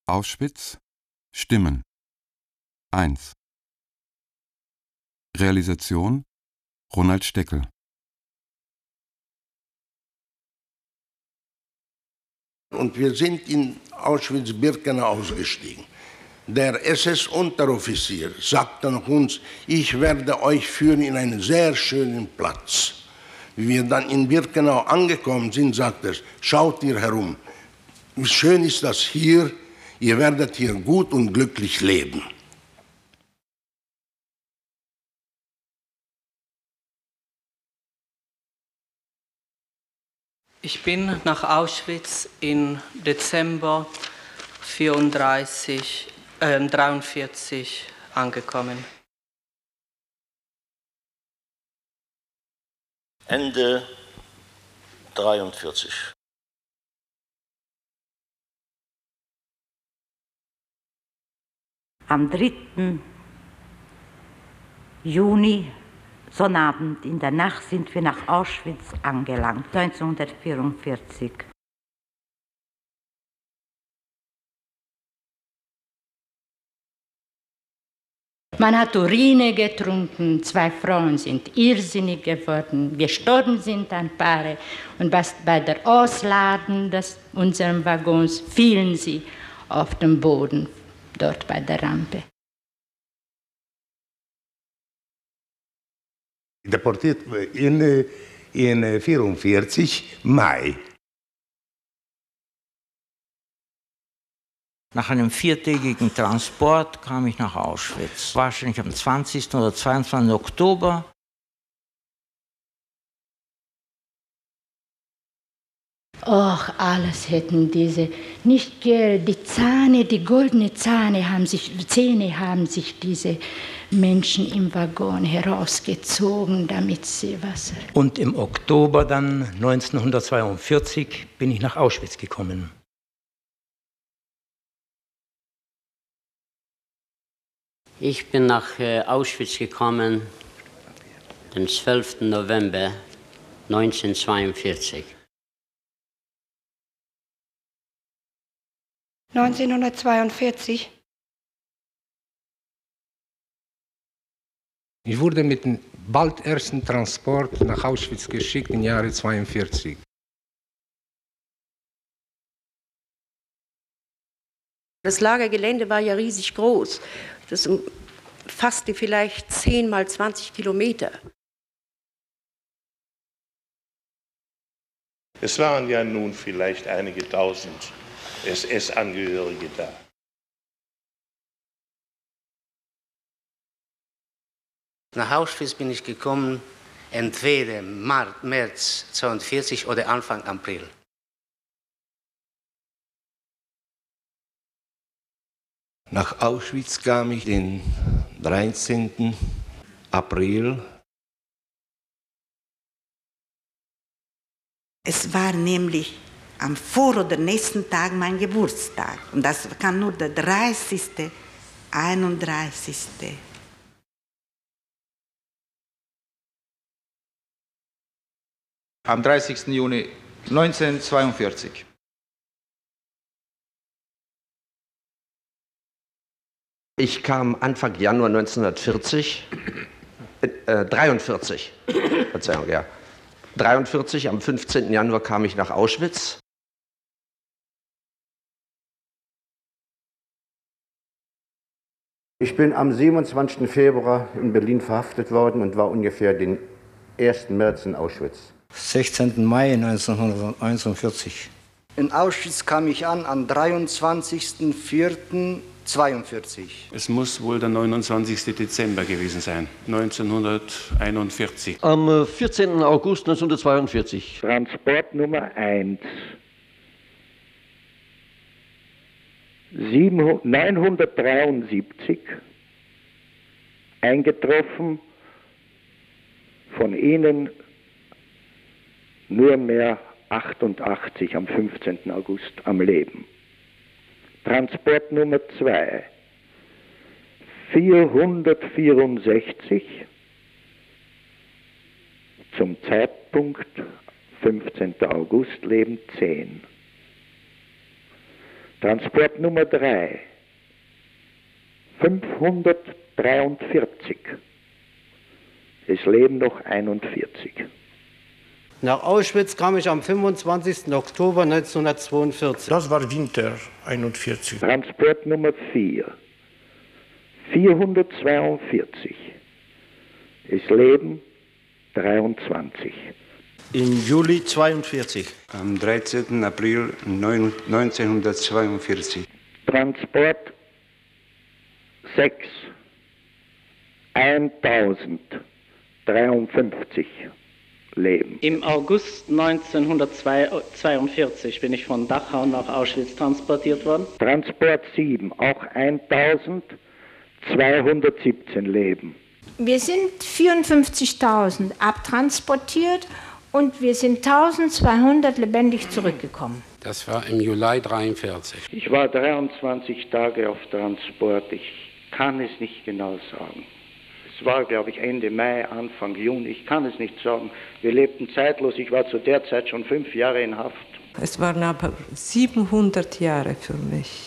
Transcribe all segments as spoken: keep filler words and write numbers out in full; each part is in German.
Auschwitz Stimmen eins. Realisation Ronald Steckel. Und wir sind in Auschwitz-Birkenau ausgestiegen. Der S S-Unteroffizier sagte nach uns, ich werde euch führen in einen sehr schönen Platz. Wie wir dann in Birkenau angekommen sind, sagte er, schaut ihr herum, wie schön ist das hier, ihr werdet hier gut und glücklich leben. Ich bin nach Auschwitz im Dezember vierunddreißig, äh, dreiundvierzig angekommen. Ende dreiundvierzig. Am dritten Juni, Sonnabend in der Nacht, sind wir nach Auschwitz angelangt, neunzehnhundertvierundvierzig. Man hat Urine getrunken, zwei Frauen sind irrsinnig geworden, gestorben sind ein Paar und bei der Ausladen des unseres Waggons fielen sie auf den Boden, dort bei der Rampe. Deportiert in neunzehnhundertvierundvierzig, Mai. Nach einem viertägigen Transport kam ich nach Auschwitz. Wahrscheinlich am zwanzigsten oder zweiundzwanzigsten Oktober. Och, alles hätten diese, nicht die Zähne, die goldenen Zähne haben sich, Zähne haben sich diese Menschen im Waggon herausgezogen, damit sie Wasser. Und im Oktober dann neunzehnhundertzweiundvierzig bin ich nach Auschwitz gekommen. Ich bin nach äh, Auschwitz gekommen, den zwölften November neunzehnhundertzweiundvierzig. neunzehnhundertzweiundvierzig. Ich wurde mit dem bald ersten Transport nach Auschwitz geschickt im Jahre zweiundvierzig. Das Lagergelände war ja riesig groß. Das umfasste vielleicht zehn mal zwanzig Kilometer. Es waren ja nun vielleicht einige tausend S S-Angehörige da. Nach Auschwitz bin ich gekommen, entweder März neunzehnhundertzweiundvierzig oder Anfang April. Nach Auschwitz kam ich den dreizehnten April. Es war nämlich am vor- oder nächsten Tag mein Geburtstag. Und das kann nur der dreißigste, einunddreißigste Am dreißigsten Juni neunzehnhundertzweiundvierzig. Ich kam Anfang Januar neunzehnhundertvierzig, äh, dreiundvierzig, Verzeihung, ja. dreiundvierzig, am fünfzehnten Januar kam ich nach Auschwitz. Ich bin am siebenundzwanzigsten Februar in Berlin verhaftet worden und war ungefähr den ersten März in Auschwitz. sechzehnten Mai neunzehnhundertneunundvierzig. In Auschwitz kam ich an am dreiundzwanzigsten vierten zweiundvierzig. Es muss wohl der neunundzwanzigste Dezember gewesen sein, neunzehnhunderteinundvierzig. Am vierzehnten August neunzehnhundertzweiundvierzig. Transport Nummer eins. neunhundertdreiundsiebzig. Eingetroffen, von Ihnen nur mehr achtundachtzig am fünfzehnten August am Leben. Transport Nummer zwei, vierhundertvierundsechzig, zum Zeitpunkt fünfzehnten August leben zehn. Transport Nummer drei, fünfhundertdreiundvierzig. Es leben noch einundvierzig. Nach Auschwitz kam ich am fünfundzwanzigsten Oktober neunzehnhundertzweiundvierzig. Das war Winter einundvierzig. Transport Nummer vier, vierhundertzweiundvierzig. Es leben dreiundzwanzig. Im Juli zweiundvierzig. Am dreizehnten April neunzehnhundertzweiundvierzig. Transport sechs, eintausenddreiundfünfzig leben. Im August neunzehnhundertzweiundvierzig bin ich von Dachau nach Auschwitz transportiert worden. Transport sieben, auch eintausendzweihundertsiebzehn leben. Wir sind vierundfünfzigtausend abtransportiert und wir sind eintausendzweihundert lebendig zurückgekommen. Das war im Juli dreiundvierzig. Ich war dreiundzwanzig Tage auf Transport. Ich kann es nicht genau sagen. Es war, glaube ich, Ende Mai, Anfang Juni. Ich kann es nicht sagen. Wir lebten zeitlos. Ich war zu der Zeit schon fünf Jahre in Haft. Es waren aber siebenhundert Jahre für mich.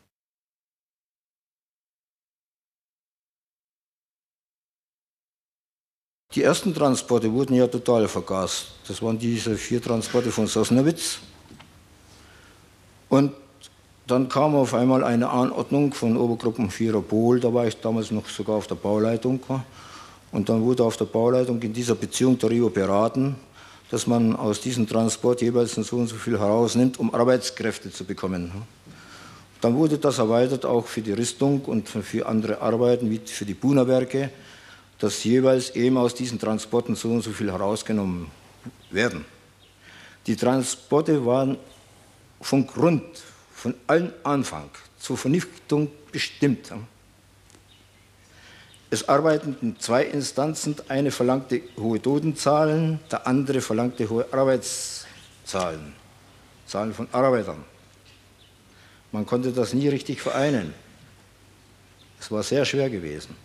Die ersten Transporte wurden ja total vergast. Das waren diese vier Transporte von Sosnowitz. Und dann kam auf einmal eine Anordnung von Obergruppenführer Bohl, da war ich damals noch sogar auf der Bauleitung. Und dann wurde auf der Bauleitung in dieser Beziehung darüber beraten, dass man aus diesem Transport jeweils so und so viel herausnimmt, um Arbeitskräfte zu bekommen. Dann wurde das erweitert auch für die Rüstung und für andere Arbeiten, wie für die Buna-Werke, dass jeweils eben aus diesen Transporten so und so viel herausgenommen werden. Die Transporte waren von Grund, von allen Anfang zur Vernichtung bestimmt. Es arbeiteten zwei Instanzen, eine verlangte hohe Totenzahlen, der andere verlangte hohe Arbeitszahlen, Zahlen von Arbeitern. Man konnte das nie richtig vereinen. Es war sehr schwer gewesen.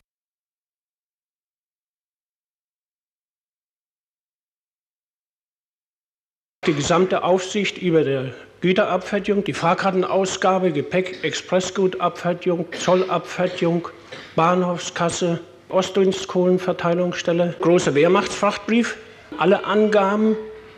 Die gesamte Aufsicht über die Güterabfertigung, die Fahrkartenausgabe, Gepäck, Expressgutabfertigung, Zollabfertigung, Bahnhofskasse, Ostdienstkohlenverteilungsstelle, große Wehrmachtsfrachtbrief, alle Angaben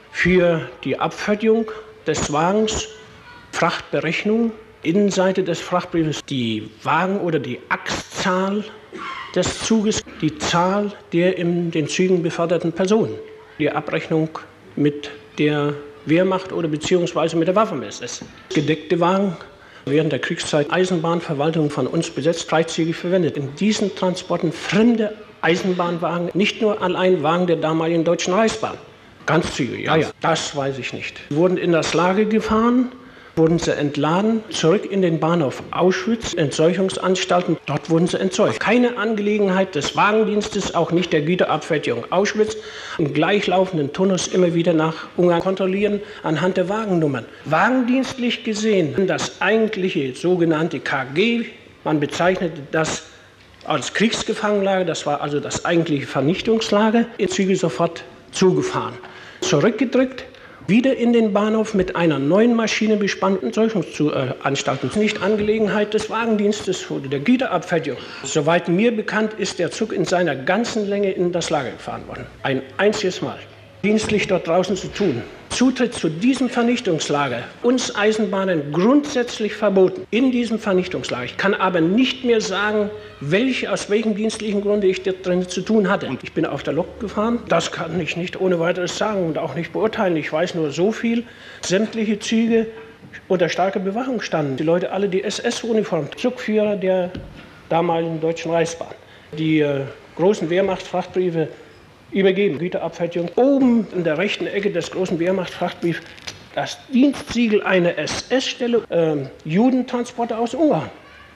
für die Abfertigung des Wagens, Frachtberechnung, Innenseite des Frachtbriefes, die Wagen- oder die Achszahl des Zuges, die Zahl der in den Zügen beförderten Personen, die Abrechnung mit der Wehrmacht oder beziehungsweise mit der Waffen-S S. Gedeckte Wagen, während der Kriegszeit Eisenbahnverwaltung von uns besetzt, freizügig verwendet. In diesen Transporten fremde Eisenbahnwagen, nicht nur allein Wagen der damaligen Deutschen Reichsbahn. Ganzzüge, ja, ja, das weiß ich nicht. Sie wurden in das Lager gefahren, wurden sie entladen, zurück in den Bahnhof Auschwitz, Entseuchungsanstalten, dort wurden sie entseucht. Keine Angelegenheit des Wagendienstes, auch nicht der Güterabfertigung Auschwitz, im gleichlaufenden Turnus immer wieder nach Ungarn kontrollieren anhand der Wagennummern. Wagendienstlich gesehen, das eigentliche sogenannte K G, man bezeichnete das als Kriegsgefangenenlager, das war also das eigentliche Vernichtungslager, in Züge sofort zugefahren. Zurückgedrückt, wieder in den Bahnhof mit einer neuen Maschine bespannten Entsorgungsanstalten. Nicht Angelegenheit des Wagendienstes oder der Güterabfertigung. Soweit mir bekannt ist der Zug in seiner ganzen Länge in das Lager gefahren worden. Ein einziges Mal. Dienstlich dort draußen zu tun. Zutritt zu diesem Vernichtungslager, uns Eisenbahnern grundsätzlich verboten, in diesem Vernichtungslager. Ich kann aber nicht mehr sagen, welche, aus welchem dienstlichen Grunde ich dort drin zu tun hatte. Und ich bin auf der Lok gefahren, das kann ich nicht ohne weiteres sagen und auch nicht beurteilen. Ich weiß nur so viel, sämtliche Züge unter starker Bewachung standen. Die Leute alle die S S-Uniform, Zugführer der damaligen Deutschen Reichsbahn. Die äh, großen Wehrmachtsfrachtbriefe übergeben, Güterabfertigung. Oben in der rechten Ecke des großen Wehrmachtsfrachtbriefs das Dienstsiegel einer S S-Stelle, äh, Judentransporte aus Ungarn.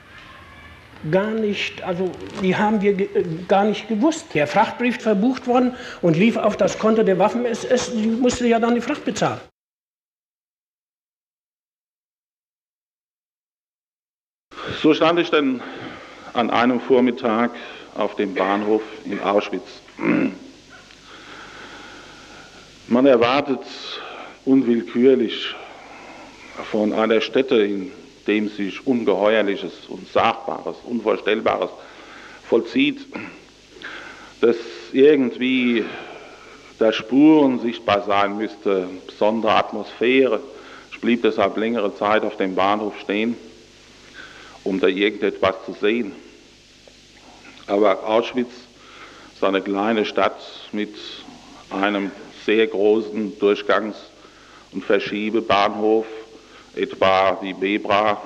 Gar nicht, also die haben wir ge gar nicht gewusst. Der Frachtbrief verbucht worden und lief auf das Konto der Waffen-S S, die musste ja dann die Fracht bezahlen. So stand ich dann an einem Vormittag auf dem Bahnhof in Auschwitz. Man erwartet unwillkürlich von einer Stätte in dem sich Ungeheuerliches, Unsagbares, Unvorstellbares vollzieht, dass irgendwie da Spuren sichtbar sein müsste, besondere Atmosphäre. Ich blieb deshalb längere Zeit auf dem Bahnhof stehen, um da irgendetwas zu sehen. Aber Auschwitz ist eine kleine Stadt mit einem sehr großen Durchgangs- und Verschiebebahnhof, etwa wie Bebra.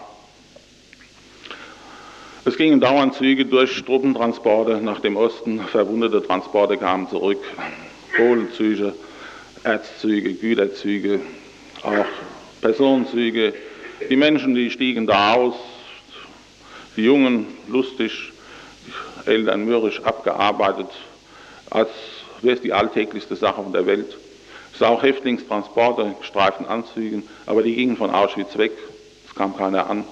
Es gingen dauernd Züge durch, Truppentransporte nach dem Osten, verwundete Transporte kamen zurück, Pohlenzüge, Erzzüge, Güterzüge, auch Personenzüge. Die Menschen, die stiegen da aus, die Jungen lustig, die Eltern mürrisch abgearbeitet, als wäre es die alltäglichste Sache auf der Welt. Es sah auch Häftlingstransporte, gestreiften Anzügen, aber die gingen von Auschwitz weg, es kam keiner an.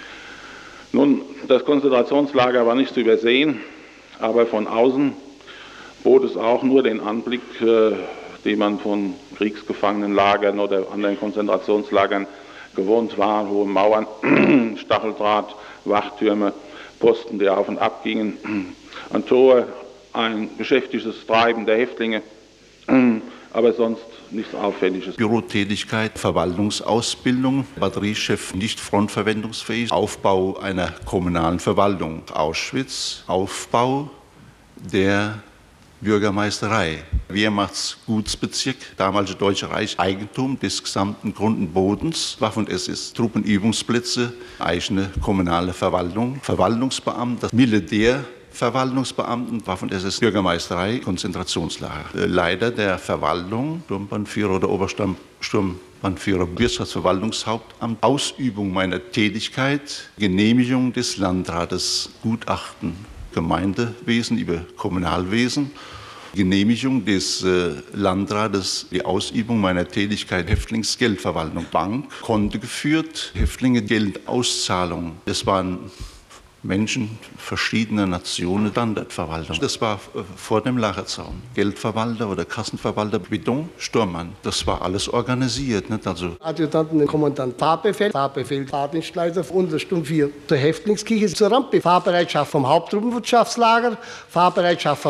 Nun, das Konzentrationslager war nicht zu übersehen, aber von außen bot es auch nur den Anblick, äh, den man von Kriegsgefangenenlagern oder anderen Konzentrationslagern gewohnt war, hohe Mauern, Stacheldraht, Wachtürme, Posten, die auf und ab gingen, ein Tor, ein geschäftliches Treiben der Häftlinge, aber sonst nichts Auffälliges. Bürotätigkeit, Verwaltungsausbildung, Batteriechef nicht frontverwendungsfähig, Aufbau einer kommunalen Verwaltung, Auschwitz, Aufbau der Bürgermeisterei, Wehrmachtsgutsbezirk, damalige Deutsche Reich, Eigentum des gesamten Grund und Bodens, Waffen- und S S, Truppenübungsplätze, eigene kommunale Verwaltung, Verwaltungsbeamte, Militär, Verwaltungsbeamten, Waffen- und S S, Bürgermeisterei, Konzentrationslager. Leiter der Verwaltung, Sturmbannführer oder Obersturmbannführer, Wirtschaftsverwaltungshauptamt, Ausübung meiner Tätigkeit, Genehmigung des Landrates, Gutachten, Gemeindewesen über Kommunalwesen, Genehmigung des äh, Landrates, die Ausübung meiner Tätigkeit, Häftlingsgeldverwaltung, Bank, Konto geführt, Häftlinge Geldauszahlung. Das waren Menschen verschiedener Nationen, Standardverwaltung. Das war vor dem Lagerzaun. Geldverwalter oder Kassenverwalter, Bidon, Sturmmann. Das war alles organisiert. Nicht? Also Adjutanten, Kommandant, Fahrbefehl, Fahrbefehl, Fahrdienstleiter, Untersturm vier, zur Häftlingskirche, zur Rampe, Fahrbereitschaft vom Haupttruppenwirtschaftslager, Fahrbereitschaft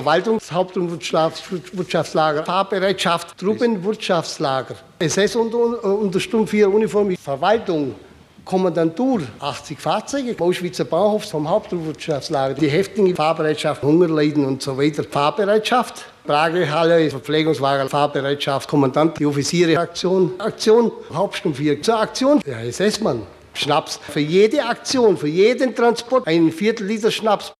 Verwaltungshaupttruppenwirtschaftslager, Fahrbereitschaft Truppenwirtschaftslager, S S und Untersturm vier Uniform, Verwaltung, Kommandantur, achtzig Fahrzeuge, Auschwitzer Bahnhof vom Haupttruppenwirtschaftslager, die Häftlinge, Fahrbereitschaft, Hungerleiden und so weiter. Fahrbereitschaft, Pragehalle, Verpflegungswagen, Fahrbereitschaft, Kommandant, die Offiziere, Aktion, Aktion, Hauptsturm vier. Zur Aktion, der S S-Mann, Schnaps. Für jede Aktion, für jeden Transport, einen Viertel Liter Schnaps.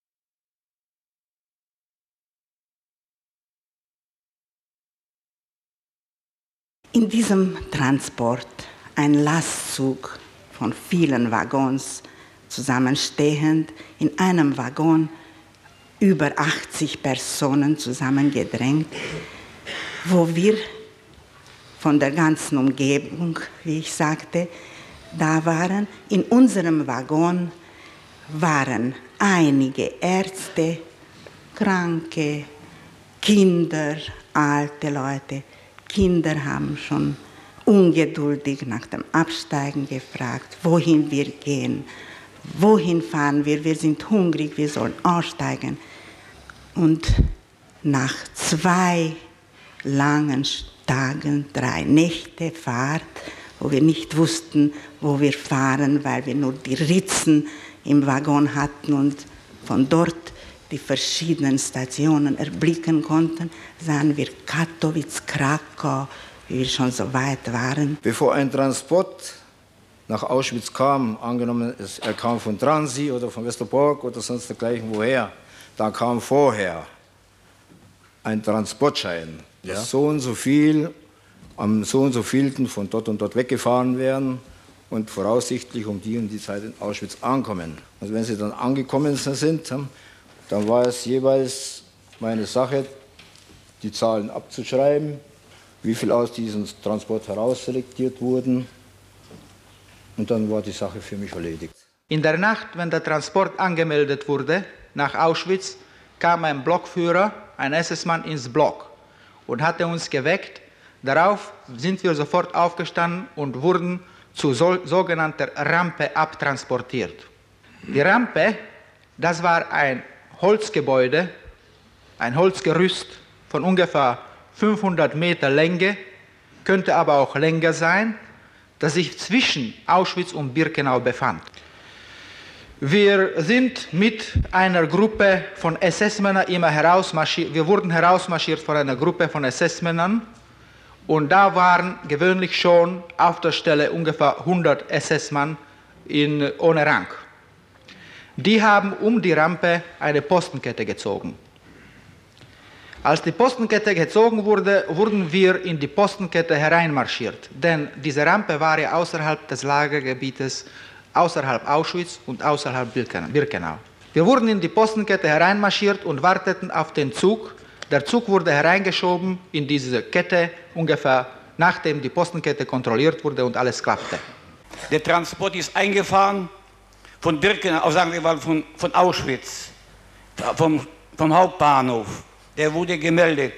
In diesem Transport, ein Lastzug von vielen Waggons zusammenstehend, in einem Waggon über achtzig Personen zusammengedrängt, wo wir von der ganzen Umgebung, wie ich sagte, da waren. In unserem Waggon waren einige Ärzte, Kranke, Kinder, alte Leute. Kinder haben schon ungeduldig nach dem Absteigen gefragt, wohin wir gehen, wohin fahren wir, wir sind hungrig, wir sollen aussteigen. Und nach zwei langen Tagen, drei Nächte Fahrt, wo wir nicht wussten, wo wir fahren, weil wir nur die Ritzen im Waggon hatten und von dort die verschiedenen Stationen erblicken konnten, sahen wir Katowice, Krakau, wie wir schon so weit waren. Bevor ein Transport nach Auschwitz kam, angenommen er kam von Transi oder von Westerbork oder sonst dergleichen woher, da kam vorher ein Transportschein, ja, dass so und so viel am so und so vielten von dort und dort weggefahren werden und voraussichtlich um die und die Zeit in Auschwitz ankommen. Also wenn sie dann angekommen sind, dann war es jeweils meine Sache, die Zahlen abzuschreiben, wie viel aus diesem Transport herausselektiert wurden. Und dann war die Sache für mich erledigt. In der Nacht, wenn der Transport angemeldet wurde nach Auschwitz, kam ein Blockführer, ein S S-Mann ins Block und hatte uns geweckt. Darauf sind wir sofort aufgestanden und wurden zur so, sogenannten Rampe abtransportiert. Die Rampe, das war ein Holzgebäude, ein Holzgerüst von ungefähr fünfhundert Meter Länge, könnte aber auch länger sein, das sich zwischen Auschwitz und Birkenau befand. Wir sind mit einer Gruppe von S S-Männern immer herausmarschiert. Wir wurden herausmarschiert von einer Gruppe von S S-Männern und da waren gewöhnlich schon auf der Stelle ungefähr hundert S S-Mann in, ohne Rang. Die haben um die Rampe eine Postenkette gezogen. Als die Postenkette gezogen wurde, wurden wir in die Postenkette hereinmarschiert, denn diese Rampe war ja außerhalb des Lagergebietes, außerhalb Auschwitz und außerhalb Birkenau. Wir wurden in die Postenkette hereinmarschiert und warteten auf den Zug. Der Zug wurde hereingeschoben in diese Kette, ungefähr nachdem die Postenkette kontrolliert wurde und alles klappte. Der Transport ist eingefahren von Birkenau, sagen wir mal von, von Auschwitz, vom, vom Hauptbahnhof. Der wurde gemeldet.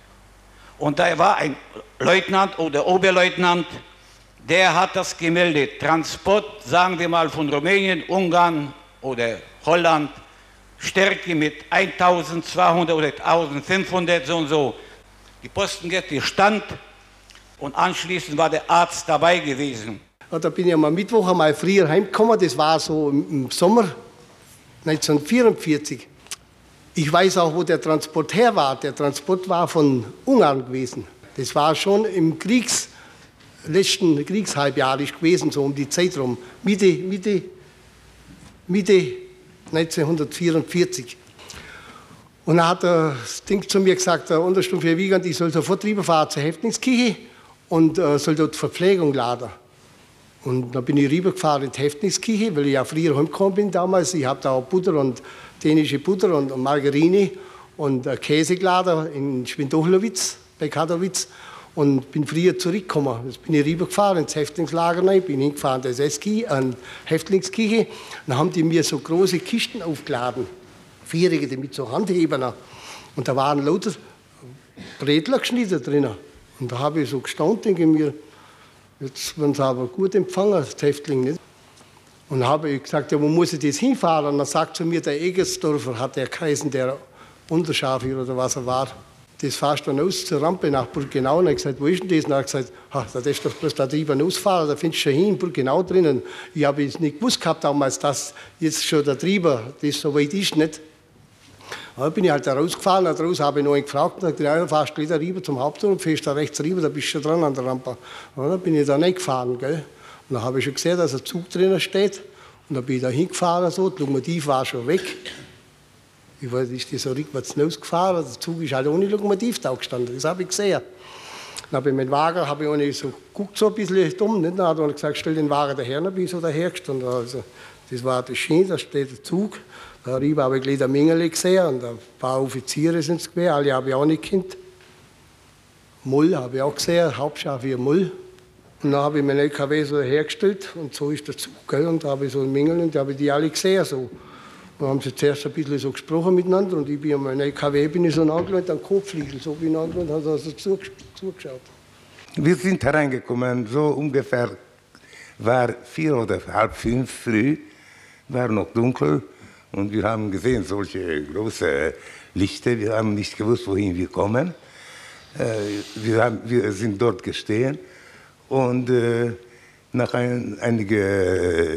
Und da war ein Leutnant oder Oberleutnant, der hat das gemeldet. Transport, sagen wir mal, von Rumänien, Ungarn oder Holland, Stärke mit eintausendzweihundert oder eintausendfünfhundert, so und so. Die Postenkette stand und anschließend war der Arzt dabei gewesen. Ja, da bin ich am Mittwoch einmal früher heimgekommen, das war so im Sommer neunzehnhundertvierundvierzig. Ich weiß auch, wo der Transport her war. Der Transport war von Ungarn gewesen. Das war schon im Kriegs, letzten Kriegshalbjahr gewesen, so um die Zeit rum. Mitte, Mitte, Mitte neunzehnhundertvierundvierzig. Und dann hat das Ding zu mir gesagt, der Untersturm für Wiegand, ich soll sofort rüberfahren zur Häftlingskirche und äh, soll dort Verpflegung laden. Und dann bin ich rübergefahren in die Häftlingskirche, weil ich ja früher heimgekommen bin damals. Ich habe da auch Butter und dänische Butter und, und Margarine und äh, Käse geladen in Schwindochlowitz, bei Katowice. Und bin früher zurückgekommen. Jetzt bin ich rübergefahren ins Häftlingslager, bin hingefahren in die S S-Kirche, an Häftlingskirche. Dann haben die mir so große Kisten aufgeladen, vierjährige mit so Handhebern. Und da waren lauter Bredler geschnitten drin. Und da habe ich so gestanden, denke ich mir, jetzt werden sie aber gut empfangen, das Häftling nicht. Und dann habe ich gesagt, ja, wo muss ich das hinfahren? Und dann sagt zu mir der Egersdorfer, hat der geheißen, der Unterscharführer oder was er war. Das fahrst du dann aus zur Rampe nach Birkenau. Und ich gesagt, wo ist denn das? Und er hat gesagt, ha, da ist doch bloß da drüben ausfahren, da findest du schon hin, in Birkenau drinnen. Ich habe es nicht gewusst gehabt damals, dass jetzt schon da drüben das so weit ist, nicht? Da bin ich halt da rausgefahren, da raus habe ich noch einen gefragt, und gesagt, ja, fahrst du gleich da rüber zum Haupttor und fährst da rechts rüber, da bist du schon dran an der Rampe. Und dann bin ich da nicht gefahren, gell? Und dann habe ich schon gesehen, dass ein Zug drinnen steht. Und dann bin ich da hingefahren, so, die Lokomotive war schon weg. Ich weiß, ist die so rückwärts losgefahren, der Zug ist halt ohne Lokomotive da gestanden, das habe ich gesehen. Dann habe ich mit dem Wagen, habe ich auch nicht so geguckt, so ein bisschen dumm, nicht? Dann hat er gesagt, stell den Wagen daher, dann bin ich so daher gestanden. Also, das war das Schien, da steht der Zug, da rüber habe ich gleich der Mengele gesehen und ein paar Offiziere sind es gewesen, alle habe ich auch nicht gekannt. Mull habe ich auch gesehen, Hauptscharführer Mull. Und dann habe ich meinen L K W so hergestellt und so ist der Zug, gell? Und da habe ich so einen Mengel und da habe ich die alle gesehen, so. Dann haben sie zuerst ein bisschen so gesprochen miteinander und ich bin an meinem L K W bin ich so angelehnt an den Kopfliegel, so bin ich angelehnt und habe also zugeschaut. Wir sind hereingekommen, so ungefähr war vier oder halb fünf früh, war noch dunkel und wir haben gesehen solche große Lichter. Wir haben nicht gewusst, wohin wir kommen. Wir, haben, wir sind dort gestehen und nach ein, einiger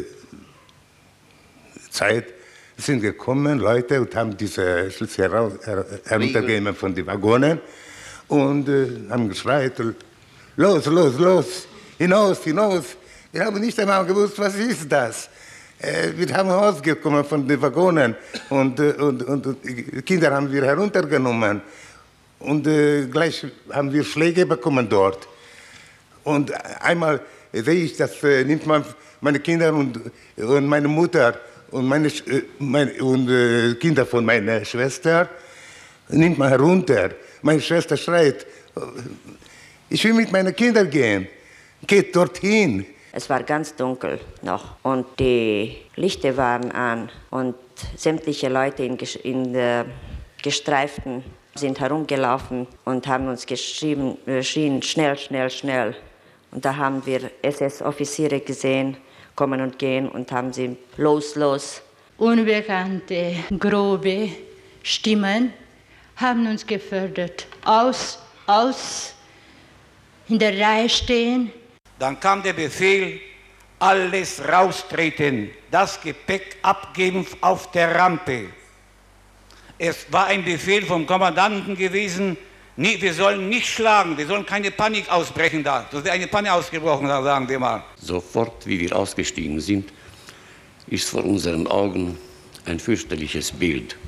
Zeit sind gekommen Leute und haben diese Schlüssel heraus, her, heruntergegeben von den Waggonen und äh, haben geschreit, los, los, los, hinaus, hinaus. Wir haben nicht einmal gewusst, was ist das. Äh, wir haben rausgekommen von den Waggonen und, äh, und, und, und die Kinder haben wir heruntergenommen und äh, gleich haben wir Schläge bekommen dort. Und einmal sehe ich, dass äh, nimmt man meine Kinder und, und meine Mutter und meine, meine und, äh, Kinder von meiner Schwester nimmt man herunter. Meine Schwester schreit, ich will mit meinen Kindern gehen, geht dorthin. Es war ganz dunkel noch und die Lichter waren an und sämtliche Leute in, in äh, Gestreiften sind herumgelaufen und haben uns geschrieben, geschrien, schnell, schnell, schnell. Und da haben wir S S-Offiziere gesehen, kommen und gehen und haben sie los, los. Unbekannte, grobe Stimmen haben uns gefördert. Aus, aus, in der Reihe stehen. Dann kam der Befehl, alles raustreten, das Gepäck abgeben auf der Rampe. Es war ein Befehl vom Kommandanten gewesen, nie, wir sollen nicht schlagen, wir sollen keine Panik ausbrechen da. So wäre eine Panik ausgebrochen, da sagen wir mal. Sofort, wie wir ausgestiegen sind, ist vor unseren Augen ein fürchterliches Bild.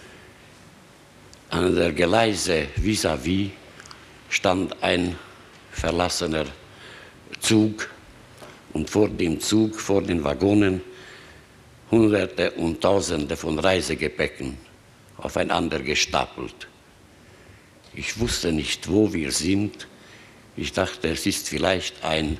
An der Gleise vis-à-vis stand ein verlassener Zug und vor dem Zug, vor den Waggonen, Hunderte und Tausende von Reisegepäcken aufeinander gestapelt. Ich wusste nicht, wo wir sind. Ich dachte, es ist vielleicht ein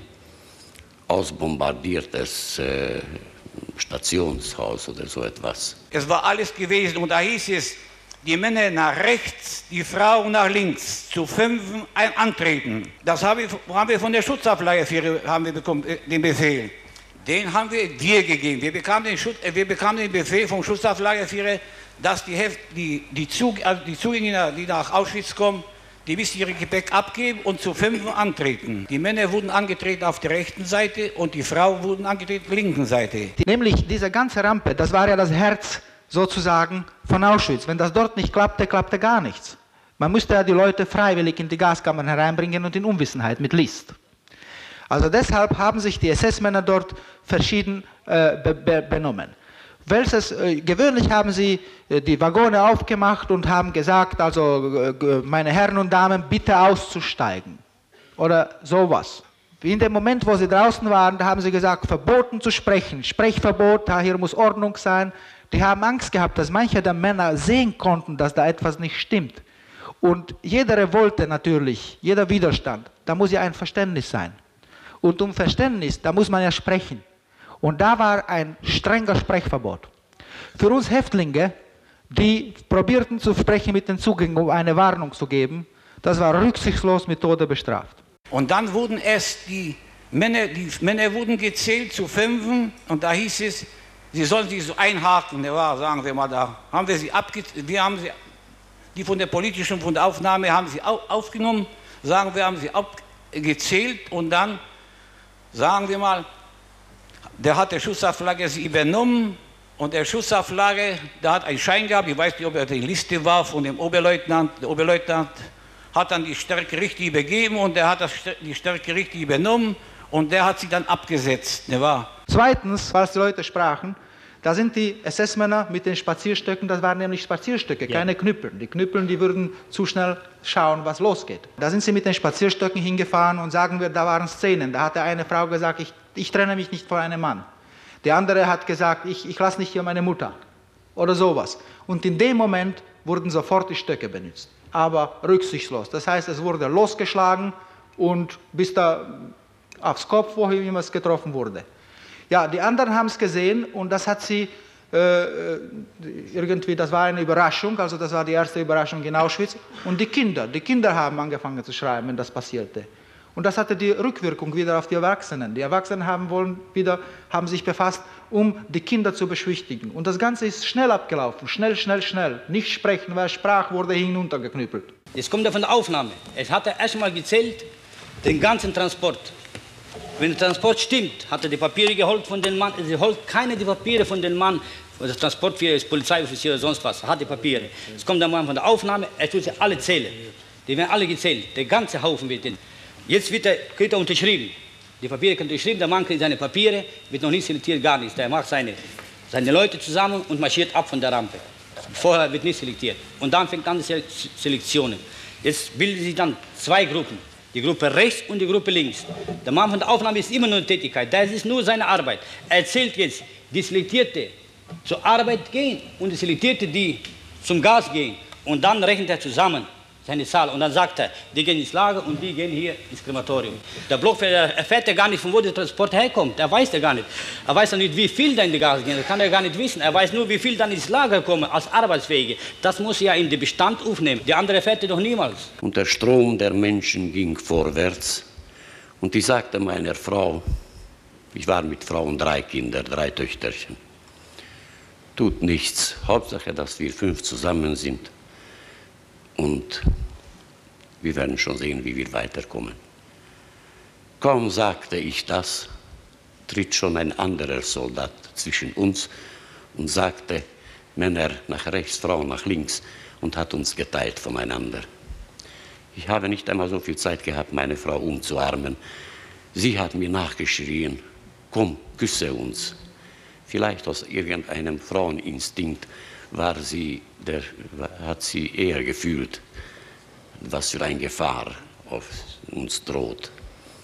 ausbombardiertes äh, Stationshaus oder so etwas. Es war alles gewesen und da hieß es, die Männer nach rechts, die Frauen nach links, zu fünf antreten. Das haben wir, haben wir von der Schutzabwehrführer haben wir bekommen, den Befehl. Den haben wir dir gegeben. Wir bekamen den, Schutz, wir bekamen den Befehl vom Schutzabwehrführer, dass die, Heft, die, die, Zug, also die Zugänge, die nach Auschwitz kommen, die müssen ihr Gepäck abgeben und zu fünf antreten. Die Männer wurden angetreten auf der rechten Seite und die Frauen wurden angetreten auf der linken Seite. Nämlich diese ganze Rampe, das war ja das Herz sozusagen von Auschwitz. Wenn das dort nicht klappte, klappte gar nichts. Man musste ja die Leute freiwillig in die Gaskammern hereinbringen und in Unwissenheit mit List. Also deshalb haben sich die S S-Männer dort verschieden äh, be be benommen. Welches, äh, gewöhnlich haben sie äh, die Waggone aufgemacht und haben gesagt, also äh, meine Herren und Damen, bitte auszusteigen. Oder sowas. In dem Moment, wo sie draußen waren, da haben sie gesagt, verboten zu sprechen, Sprechverbot, hier muss Ordnung sein. Die haben Angst gehabt, dass manche der Männer sehen konnten, dass da etwas nicht stimmt. Und jede Revolte natürlich, jeder Widerstand, da muss ja ein Verständnis sein. Und um Verständnis, da muss man ja sprechen. Und da war ein strenger Sprechverbot. Für uns Häftlinge, die probierten zu sprechen mit den Zugängen, um eine Warnung zu geben, das war rücksichtslos mit Tode bestraft. Und dann wurden es die Männer, die Männer wurden gezählt zu fünf und da hieß es, sie sollen sich so einhaken, ne, war, sagen wir mal, da haben wir sie abgezählt, wir haben sie, die von der politischen, von der Aufnahme haben sie au aufgenommen, sagen wir, haben sie abgezählt und dann, sagen wir mal, der hat der Schutzhaftlager sie übernommen und der Schutzhaftlager, der hat einen Schein gehabt, ich weiß nicht, ob er die Liste war von dem Oberleutnant, der Oberleutnant hat dann die Stärke richtig übergeben und der hat das, die Stärke richtig übernommen und der hat sie dann abgesetzt, ne wahr? Zweitens, als die Leute sprachen, da sind die S S-Männer mit den Spazierstöcken, das waren nämlich Spazierstöcke, ja. Keine Knüppeln. Die Knüppeln, die würden zu schnell schauen, was losgeht. Da sind sie mit den Spazierstöcken hingefahren und sagen wir, da waren Szenen. Da hat eine Frau gesagt, ich, ich trenne mich nicht von einem Mann. Die andere hat gesagt, ich, ich lasse nicht hier meine Mutter. Oder sowas. Und in dem Moment wurden sofort die Stöcke benutzt. Aber rücksichtslos. Das heißt, es wurde losgeschlagen und bis da aufs Kopf, wohin immer es getroffen wurde. Ja, die anderen haben es gesehen und das hat sie äh, irgendwie, das war eine Überraschung, also das war die erste Überraschung in Auschwitz. Und die Kinder, die Kinder haben angefangen zu schreiben, wenn das passierte. Und das hatte die Rückwirkung wieder auf die Erwachsenen. Die Erwachsenen haben, wollen wieder, haben sich befasst, um die Kinder zu beschwichtigen. Und das Ganze ist schnell abgelaufen, schnell, schnell, schnell. Nicht sprechen, wer sprach, wurde hinuntergeknüppelt. Jetzt kommt er von der Aufnahme. Es hat er erstmal gezählt, den ganzen Transport. Wenn der Transport stimmt, hat er die Papiere geholt von dem Mann. Er holt keine die Papiere von dem Mann. Das Transport für das Polizeioffizier oder sonst was, hat die Papiere. Es kommt der Mann von der Aufnahme, er tut sie alle zählen. Die werden alle gezählt, der ganze Haufen wird in. Jetzt wird er, kriegt er unterschrieben. Die Papiere können unterschrieben, der Mann kriegt seine Papiere, wird noch nicht selektiert, gar nichts. Der macht seine, seine Leute zusammen und marschiert ab von der Rampe. Vorher wird nicht selektiert. Und dann fängt an die Selektionen. Jetzt bilden sich dann zwei Gruppen. Die Gruppe rechts und die Gruppe links. Der Mann von der Aufnahme ist immer nur eine Tätigkeit. Das ist nur seine Arbeit. Er zählt jetzt, die Selektierte zur Arbeit gehen und die Selektierte, die zum Gas gehen. Und dann rechnet er zusammen seine Zahl. Und dann sagt er, die gehen ins Lager und die gehen hier ins Krematorium. Der Blockführer erfährt ja gar nicht, von wo der Transport herkommt. Er weiß ja gar nicht. Er weiß ja nicht, wie viel da in die Gas gehen. Das kann er gar nicht wissen. Er weiß nur, wie viel dann ins Lager kommen als Arbeitsfähige. Das muss er ja in den Bestand aufnehmen. Die andere erfährt er doch niemals. Und der Strom der Menschen ging vorwärts Und ich sagte meiner Frau, ich war mit Frau und drei Kinder, drei Töchterchen, tut nichts, Hauptsache, dass wir fünf zusammen sind und wir werden schon sehen, wie wir weiterkommen. Kaum sagte ich das, tritt schon ein anderer Soldat zwischen uns und sagte, Männer nach rechts, Frauen nach links, und hat uns geteilt voneinander. Ich habe nicht einmal so viel Zeit gehabt, meine Frau umzuarmen. Sie hat mir nachgeschrien, komm, küsse uns. Vielleicht aus irgendeinem Fraueninstinkt war sie, der, hat sie eher gefühlt, was für eine Gefahr auf uns droht.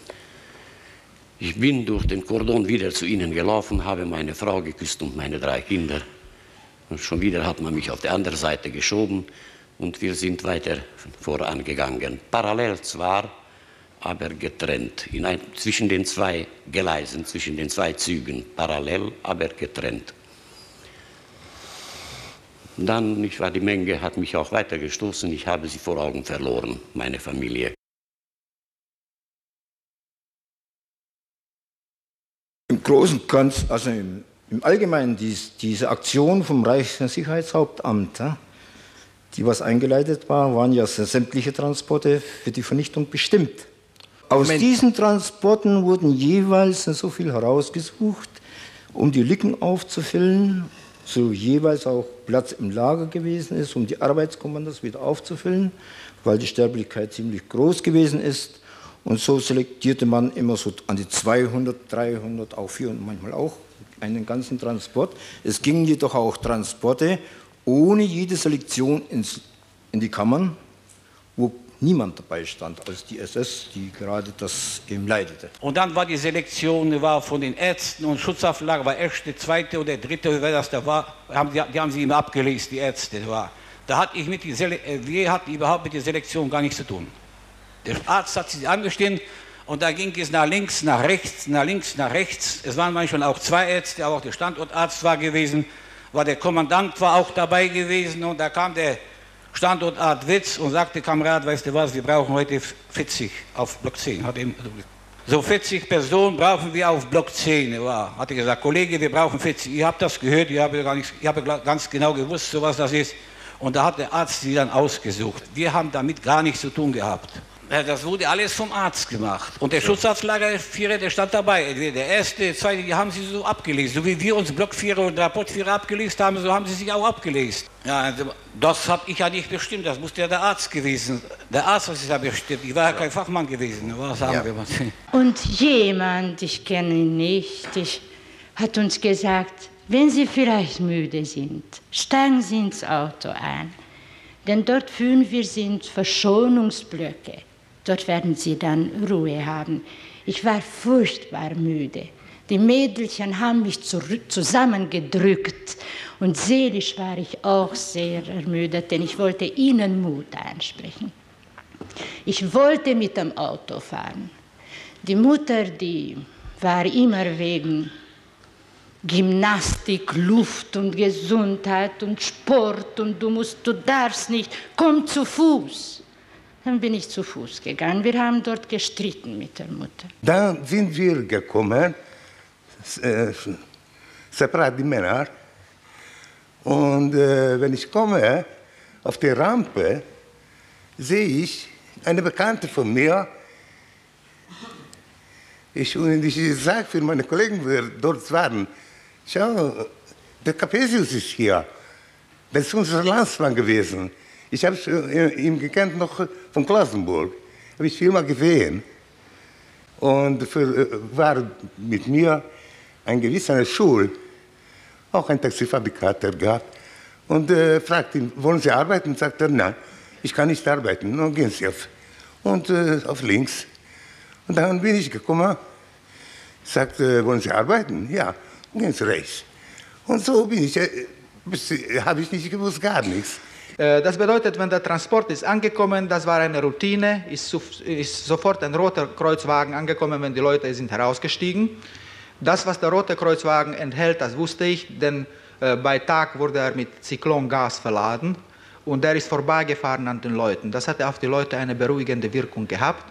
Ich bin durch den Kordon wieder zu ihnen gelaufen, habe meine Frau geküsst und meine drei Kinder. Und schon wieder hat man mich auf die andere Seite geschoben und wir sind weiter vorangegangen. Parallel zwar, aber getrennt, in ein, zwischen den zwei Gleisen, zwischen den zwei Zügen, parallel, aber getrennt. Dann, ich war, die Menge hat mich auch weiter gestoßen, ich habe sie vor Augen verloren, meine Familie. Im Großen und Ganzen, also im, im Allgemeinen, dies, diese Aktion vom Reichssicherheitshauptamt, die was eingeleitet war, waren ja sämtliche Transporte für die Vernichtung bestimmt. Aus Moment. Diesen Transporten wurden jeweils so viel herausgesucht, um die Lücken aufzufüllen, so jeweils auch Platz im Lager gewesen ist, um die Arbeitskommandos wieder aufzufüllen, weil die Sterblichkeit ziemlich groß gewesen ist. Und so selektierte man immer so an die zweihundert, dreihundert, auch vierhundert, manchmal auch einen ganzen Transport. Es gingen jedoch auch Transporte ohne jede Selektion ins, in die Kammern, wo niemand dabei stand, als die S S, die gerade das eben leitete. Und dann war die Selektion war von den Ärzten und Schutzauflage, war erste, zweite oder dritte, wer das da war, haben die, die haben sie immer abgelesen, die Ärzte. War. Da hatte ich mit die Sele wir hatten überhaupt mit der Selektion gar nichts zu tun. Der Arzt hat sich angestehen und da ging es nach links, nach rechts, nach links, nach rechts. Es waren manchmal auch zwei Ärzte, aber auch der Standortarzt war gewesen, war der Kommandant war auch dabei gewesen und da kam der Standortarzt Witz und sagte, Kamerad, weißt du was, wir brauchen heute vierzig auf Block zehn. Hat eben, so vierzig Personen brauchen wir auf Block zehn. War. Hat er gesagt, Kollege, wir brauchen vierzig. Ihr habt das gehört, ich habe, gar nicht, ich habe ganz genau gewusst, so was das ist. Und da hat der Arzt sie dann ausgesucht. Wir haben damit gar nichts zu tun gehabt. Das wurde alles vom Arzt gemacht. Und der Schutzarztlagerführer, der stand dabei. Der erste, der zweite, die haben sie so abgelesen. So wie wir uns Blockführer und Rapportführer abgelesen haben, so haben sie sich auch abgelesen. Ja, das habe ich ja nicht bestimmt, das musste ja der Arzt gewesen sein. Der Arzt hat es ja bestimmt. Ich war ja kein Fachmann gewesen. Was sagen ja. wir mal? Und jemand, ich kenne ihn nicht, ich, hat uns gesagt, wenn Sie vielleicht müde sind, steigen Sie ins Auto ein. Denn dort fühlen wir sind Verschonungsblöcke. Dort werden Sie dann Ruhe haben. Ich war furchtbar müde. Die Mädelchen haben mich zusammengedrückt und seelisch war ich auch sehr ermüdet, denn ich wollte ihnen Mut einsprechen. Ich wollte mit dem Auto fahren. Die Mutter, die war immer wegen Gymnastik, Luft und Gesundheit und Sport und du musst, du darfst nicht, komm zu Fuß. Dann bin ich zu Fuß gegangen. Wir haben dort gestritten mit der Mutter. Dann sind wir gekommen, äh, separat die Männer. Und äh, wenn ich komme auf die Rampe, sehe ich eine Bekannte von mir. Ich, und ich sage für meine Kollegen, die dort waren, schau, der Capesius ist hier. Das ist unser Landsmann gewesen. Ich habe ihn gekannt noch von Klassenburg. Habe ich vielmal gesehen. Und für, war mit mir ein gewisser Schul, auch ein Taxifabrikator gehabt. Und äh, fragte ihn, wollen Sie arbeiten? Und sagte er, nein, ich kann nicht arbeiten. Nun gehen Sie auf, und, äh, auf links. Und dann bin ich gekommen, sagte, wollen Sie arbeiten? Ja, gehen Sie rechts. Und so bin ich, äh, habe ich nicht gewusst, gar nichts. Das bedeutet, wenn der Transport ist angekommen, das war eine Routine, ist, ist sofort ein roter Kreuzwagen angekommen, wenn die Leute sind herausgestiegen. Das, was der rote Kreuzwagen enthält, das wusste ich, denn äh, bei Tag wurde er mit Zyklongas verladen und der ist vorbeigefahren an den Leuten. Das hatte auf die Leute eine beruhigende Wirkung gehabt.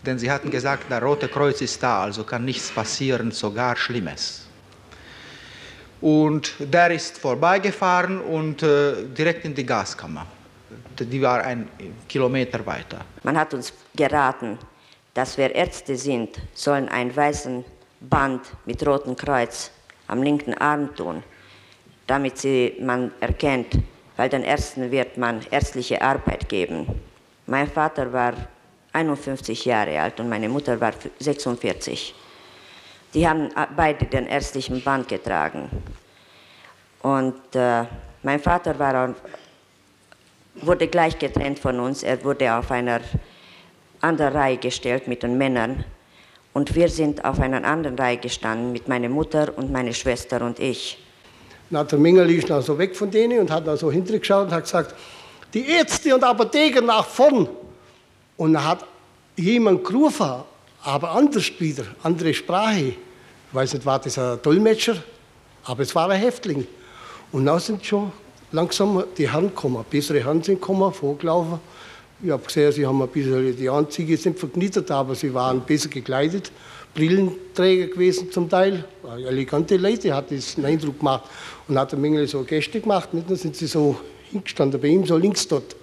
Denn sie hatten gesagt, das Rote Kreuz ist da, also kann nichts passieren, sogar Schlimmes. Und der ist vorbeigefahren und äh, direkt in die Gaskammer. Die war ein Kilometer weiter. Man hat uns geraten, dass wir Ärzte sind, sollen ein weißes Band mit rotem Kreuz am linken Arm tun, damit sie, man erkennt, weil den Ärzten wird man ärztliche Arbeit geben. Mein Vater war einundfünfzig Jahre alt und meine Mutter war sechsundvierzig. Die haben beide den ärztlichen Band getragen. Und äh, mein Vater war, wurde gleich getrennt von uns. Er wurde auf einer anderen Reihe gestellt mit den Männern. Und wir sind auf einer anderen Reihe gestanden mit meiner Mutter und meiner Schwester und ich. Dann hat der Mingerli ist noch so weg von denen und hat da so hintergeschaut und hat gesagt, die Ärzte und Apotheker nach vorn. Und dann hat jemand gerufen, aber anders wieder, andere Sprache. Ich weiß nicht, war das ein Dolmetscher, aber es war ein Häftling. Und dann sind schon langsam die Herren gekommen, bessere Herren sind gekommen, vorgelaufen. Ich habe gesehen, sie haben ein bisschen, die Anzüge sind verknittert, aber sie waren besser gekleidet. Brillenträger gewesen zum Teil, elegante Leute, hat diesen Eindruck gemacht. Und hat der Mengele so Gäste gemacht, nicht? Dann sind sie so hingestanden bei ihm, so links dort.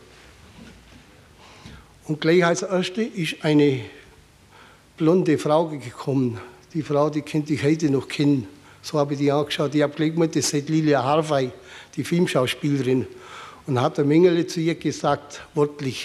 Und gleich als Erste ist eine blonde Frau gekommen. Die Frau, die könnte ich heute noch kennen. So habe ich die angeschaut. Ich habe gleich gemeint, das ist Lilia Harvey, die Filmschauspielerin. Und dann hat der Mengele zu ihr gesagt, wortlich,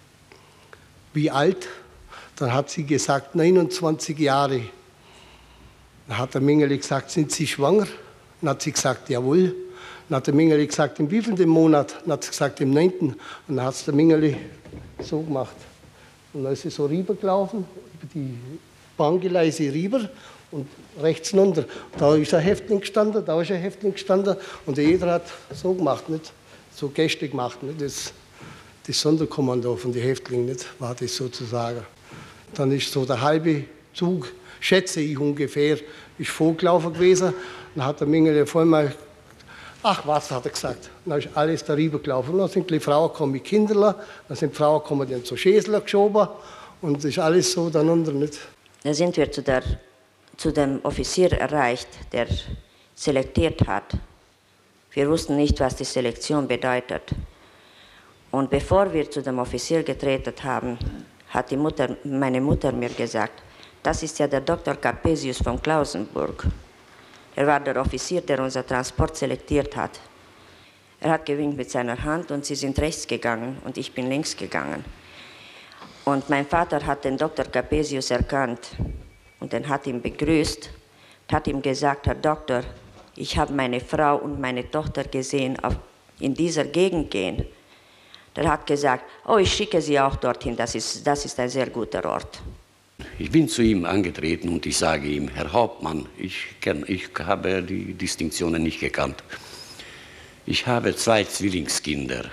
wie alt? Dann hat sie gesagt, neunundzwanzig Jahre. Dann hat der Mengele gesagt, sind Sie schwanger? Dann hat sie gesagt, jawohl. Dann hat der Mengele gesagt, im wievielten Monat? Dann hat sie gesagt, im neunten. Und dann hat es der Mengele so gemacht. Und dann ist sie so rübergelaufen, über die Bahngeleise rüber und rechts runter. Da ist ein Häftling gestanden, da ist ein Häftling gestanden. Und jeder hat so gemacht, nicht? So Gäste gemacht. Nicht? Das, das Sonderkommando von den Häftlingen, nicht? War das sozusagen. Dann ist so der halbe Zug, schätze ich ungefähr, ist vorgelaufen gewesen. Dann hat der Mengele voll mal, ach was, hat er gesagt. Dann ist alles darüber gelaufen. Dann sind die Frauen gekommen mit Kinderlern, dann sind Frauen gekommen, die haben so Schäsler geschoben. Und das ist alles so dann unter, nicht? Da sind wir zu, der, zu dem Offizier erreicht, der selektiert hat. Wir wussten nicht, was die Selektion bedeutet. Und bevor wir zu dem Offizier getreten haben, hat die Mutter, meine Mutter mir gesagt, das ist ja der Doktor Capesius von Klausenburg. Er war der Offizier, der unser Transport selektiert hat. Er hat gewinkt mit seiner Hand und sie sind rechts gegangen und ich bin links gegangen. Und mein Vater hat den Doktor Capesius erkannt und dann hat ihn begrüßt, hat ihm gesagt, Herr Doktor, ich habe meine Frau und meine Tochter gesehen, auf, in dieser Gegend gehen. Der hat gesagt, oh, ich schicke Sie auch dorthin, das ist, das ist ein sehr guter Ort. Ich bin zu ihm angetreten und ich sage ihm, Herr Hauptmann, ich, kenn, ich habe die Distinktionen nicht gekannt. Ich habe zwei Zwillingskinder,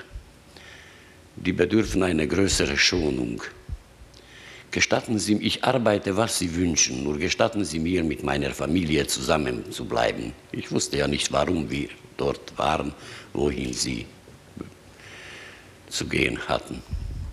die bedürfen einer größeren Schonung. Gestatten Sie mir, ich arbeite, was Sie wünschen, nur gestatten Sie mir, mit meiner Familie zusammen zu bleiben. Ich wusste ja nicht, warum wir dort waren, wohin Sie zu gehen hatten.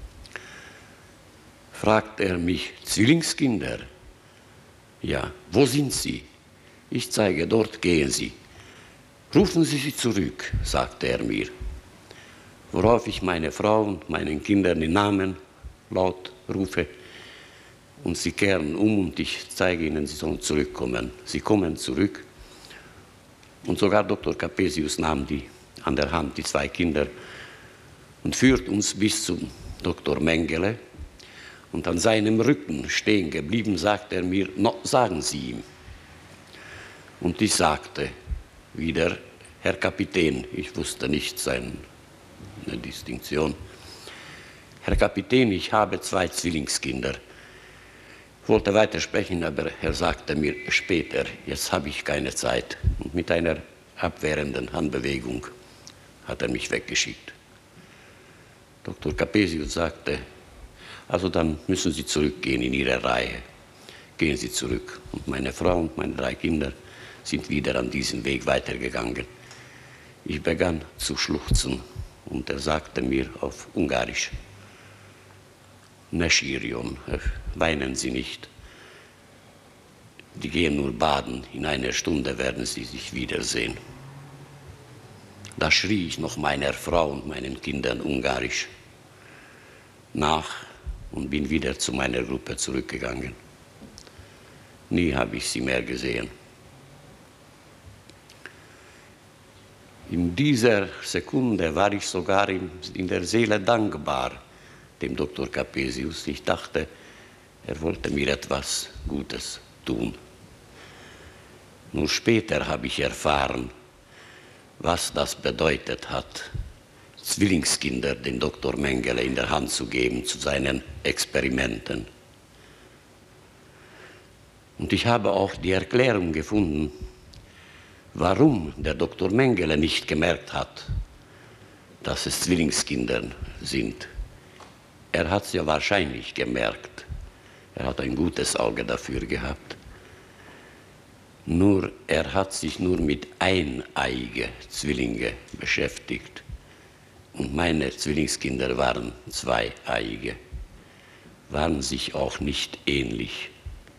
Fragt er mich, Zwillingskinder? Ja, wo sind sie? Ich zeige, dort gehen sie. Rufen Sie sie zurück, sagte er mir. Worauf ich meine Frau und meinen Kindern den Namen laut rufe und sie kehren um und ich zeige ihnen, sie sollen zurückkommen. Sie kommen zurück und sogar Doktor Capesius nahm die an der Hand, die zwei Kinder, und führt uns bis zum Doktor Mengele. Und an seinem Rücken stehen geblieben, sagt er mir, no, sagen Sie ihm. Und ich sagte wieder, Herr Kapitän, ich wusste nicht seine Distinktion. Herr Kapitän, ich habe zwei Zwillingskinder. Ich wollte weitersprechen, aber er sagte mir später, jetzt habe ich keine Zeit. Und mit einer abwehrenden Handbewegung hat er mich weggeschickt. Doktor Capesius sagte, also dann müssen Sie zurückgehen in Ihre Reihe. Gehen Sie zurück. Und meine Frau und meine drei Kinder sind wieder an diesem Weg weitergegangen. Ich begann zu schluchzen und er sagte mir auf Ungarisch, Neschirion, weinen Sie nicht. Die gehen nur baden, in einer Stunde werden sie sich wiedersehen. Da schrie ich noch meiner Frau und meinen Kindern ungarisch nach und bin wieder zu meiner Gruppe zurückgegangen. Nie habe ich sie mehr gesehen. In dieser Sekunde war ich sogar in der Seele dankbar dem Doktor Capesius. Ich dachte, er wollte mir etwas Gutes tun. Nur später habe ich erfahren, was das bedeutet hat, Zwillingskinder dem Doktor Mengele in der Hand zu geben zu seinen Experimenten. Und ich habe auch die Erklärung gefunden, warum der Doktor Mengele nicht gemerkt hat, dass es Zwillingskinder sind. Er hat es ja wahrscheinlich gemerkt. Er hat ein gutes Auge dafür gehabt. Nur er hat sich nur mit eineige Zwillinge beschäftigt. Und meine Zwillingskinder waren zweieiige, waren sich auch nicht ähnlich.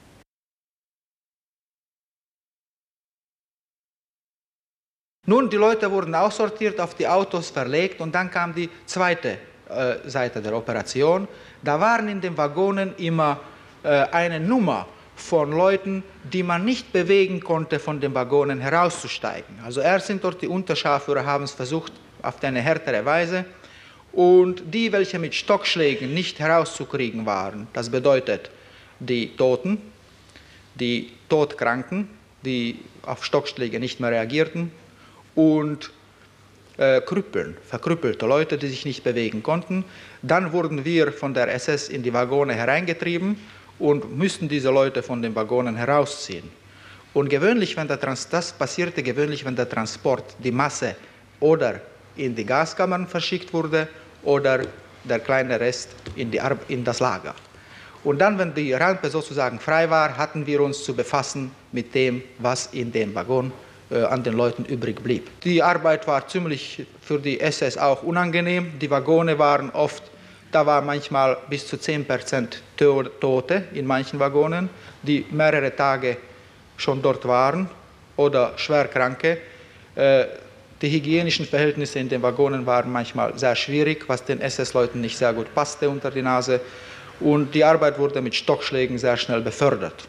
Nun, die Leute wurden aussortiert, auf die Autos verlegt und dann kam die zweite äh, Seite der Operation. Da waren in den Waggonen immer äh, eine Nummer von Leuten, die man nicht bewegen konnte, von den Waggonen herauszusteigen. Also erst sind dort die Unterscharführer, haben es versucht auf eine härtere Weise. Und die, welche mit Stockschlägen nicht herauszukriegen waren, das bedeutet die Toten, die Todkranken, die auf Stockschläge nicht mehr reagierten, und äh, Krüppeln, verkrüppelte Leute, die sich nicht bewegen konnten. Dann wurden wir von der S S in die Waggone hereingetrieben und müssten diese Leute von den Waggonen herausziehen. Und gewöhnlich, wenn der Trans das passierte gewöhnlich, wenn der Transport, die Masse oder in die Gaskammern verschickt wurde oder der kleine Rest in, die Ar in das Lager. Und dann, wenn die Rampe sozusagen frei war, hatten wir uns zu befassen mit dem, was in dem Waggon äh, an den Leuten übrig blieb. Die Arbeit war ziemlich für die S S auch unangenehm. Die Waggone waren oft, da war manchmal bis zu zehn Prozent Tote in manchen Waggonen, die mehrere Tage schon dort waren oder Schwerkranke. Äh, Die hygienischen Verhältnisse in den Waggonen waren manchmal sehr schwierig, was den S S-Leuten nicht sehr gut passte unter die Nase. Und die Arbeit wurde mit Stockschlägen sehr schnell befördert.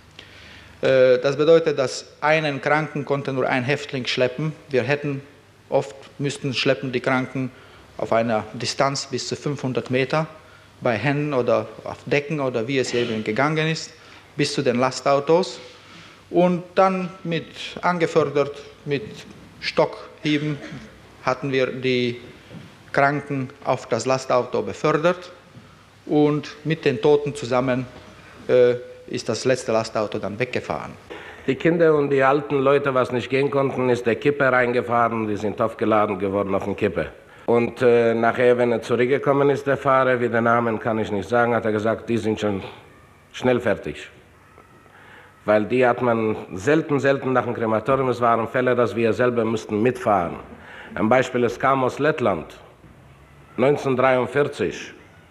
Das bedeutet, dass einen Kranken konnte nur ein Häftling schleppen. Wir hätten oft müssten schleppen die Kranken auf einer Distanz bis zu fünfhundert Meter bei Hennen oder auf Decken oder wie es eben gegangen ist, bis zu den Lastautos. Und dann mit angefördert mit Stockhieben hatten wir die Kranken auf das Lastauto befördert und mit den Toten zusammen äh, ist das letzte Lastauto dann weggefahren. Die Kinder und die alten Leute, was nicht gehen konnten, ist der Kippe reingefahren, die sind aufgeladen geworden auf den Kippe. Und äh, nachher, wenn er zurückgekommen ist, der Fahrer, wie der Name kann ich nicht sagen, hat er gesagt, die sind schon schnell fertig. Weil die hat man selten, selten nach dem Krematorium. Es waren Fälle, dass wir selber müssten mitfahren. Ein Beispiel, es kam aus Lettland, neunzehnhundertdreiundvierzig.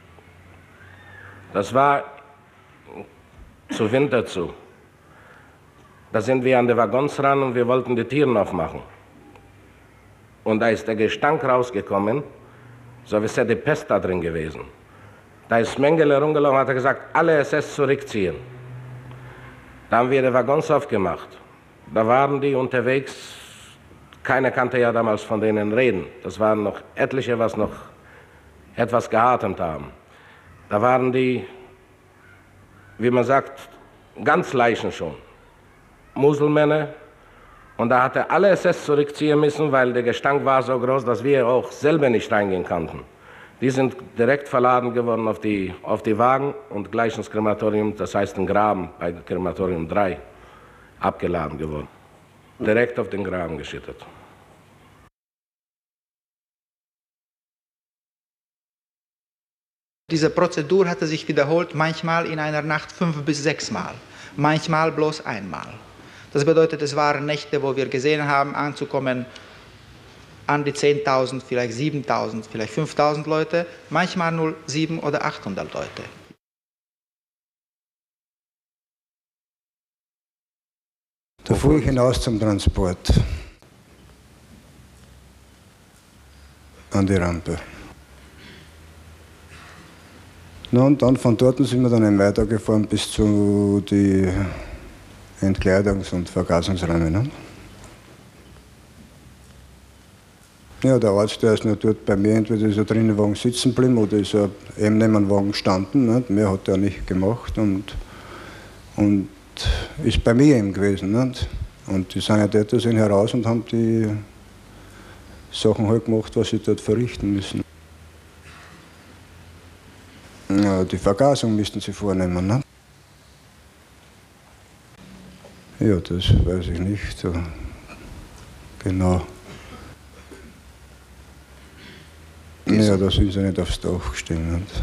Das war zu Winter zu. Da sind wir an die Waggons ran und wir wollten die Türen aufmachen. Und da ist der Gestank rausgekommen, so wie sei die Pest da drin gewesen. Da ist Mengele rumgelaufen und hat er gesagt, alle S S zurückziehen. Da haben wir die Waggons aufgemacht. Da waren die unterwegs, keiner kannte ja damals von denen reden. Das waren noch etliche, was noch etwas geatmet haben. Da waren die, wie man sagt, ganz Leichen schon. Muselmänner. Und da hatte alle S S zurückziehen müssen, weil der Gestank war so groß, dass wir auch selber nicht reingehen konnten. Die sind direkt verladen geworden auf die, auf die Wagen und gleich ins Krematorium, das heißt den Graben bei Krematorium drei, abgeladen geworden. Direkt auf den Graben geschüttet. Diese Prozedur hatte sich wiederholt, manchmal in einer Nacht fünf bis sechs Mal, manchmal bloß einmal. Das bedeutet, es waren Nächte, wo wir gesehen haben, anzukommen an die zehntausend, vielleicht siebentausend, vielleicht fünftausend Leute, manchmal nur siebentausend oder achthundert Leute. Da fuhr ich hinaus zum Transport. An die Rampe. Na und dann von dort sind wir dann weitergefahren bis zu die Entkleidungs- und Vergasungsräume. Ne? Ja, der Arzt, der ist nur dort bei mir, entweder ist er drin im Wagen sitzen geblieben oder ist er eben neben dem Wagen gestanden. Nicht? Mehr hat er nicht gemacht und, und ist bei mir eben gewesen. Nicht? Und die Sanitäter sind heraus und haben die Sachen halt gemacht, was sie dort verrichten müssen. Ja, die Vergasung müssten sie vornehmen. Ne? Ja, das weiß ich nicht so genau. Ja, da sind sie nicht aufs Dach gestiegen. Nicht?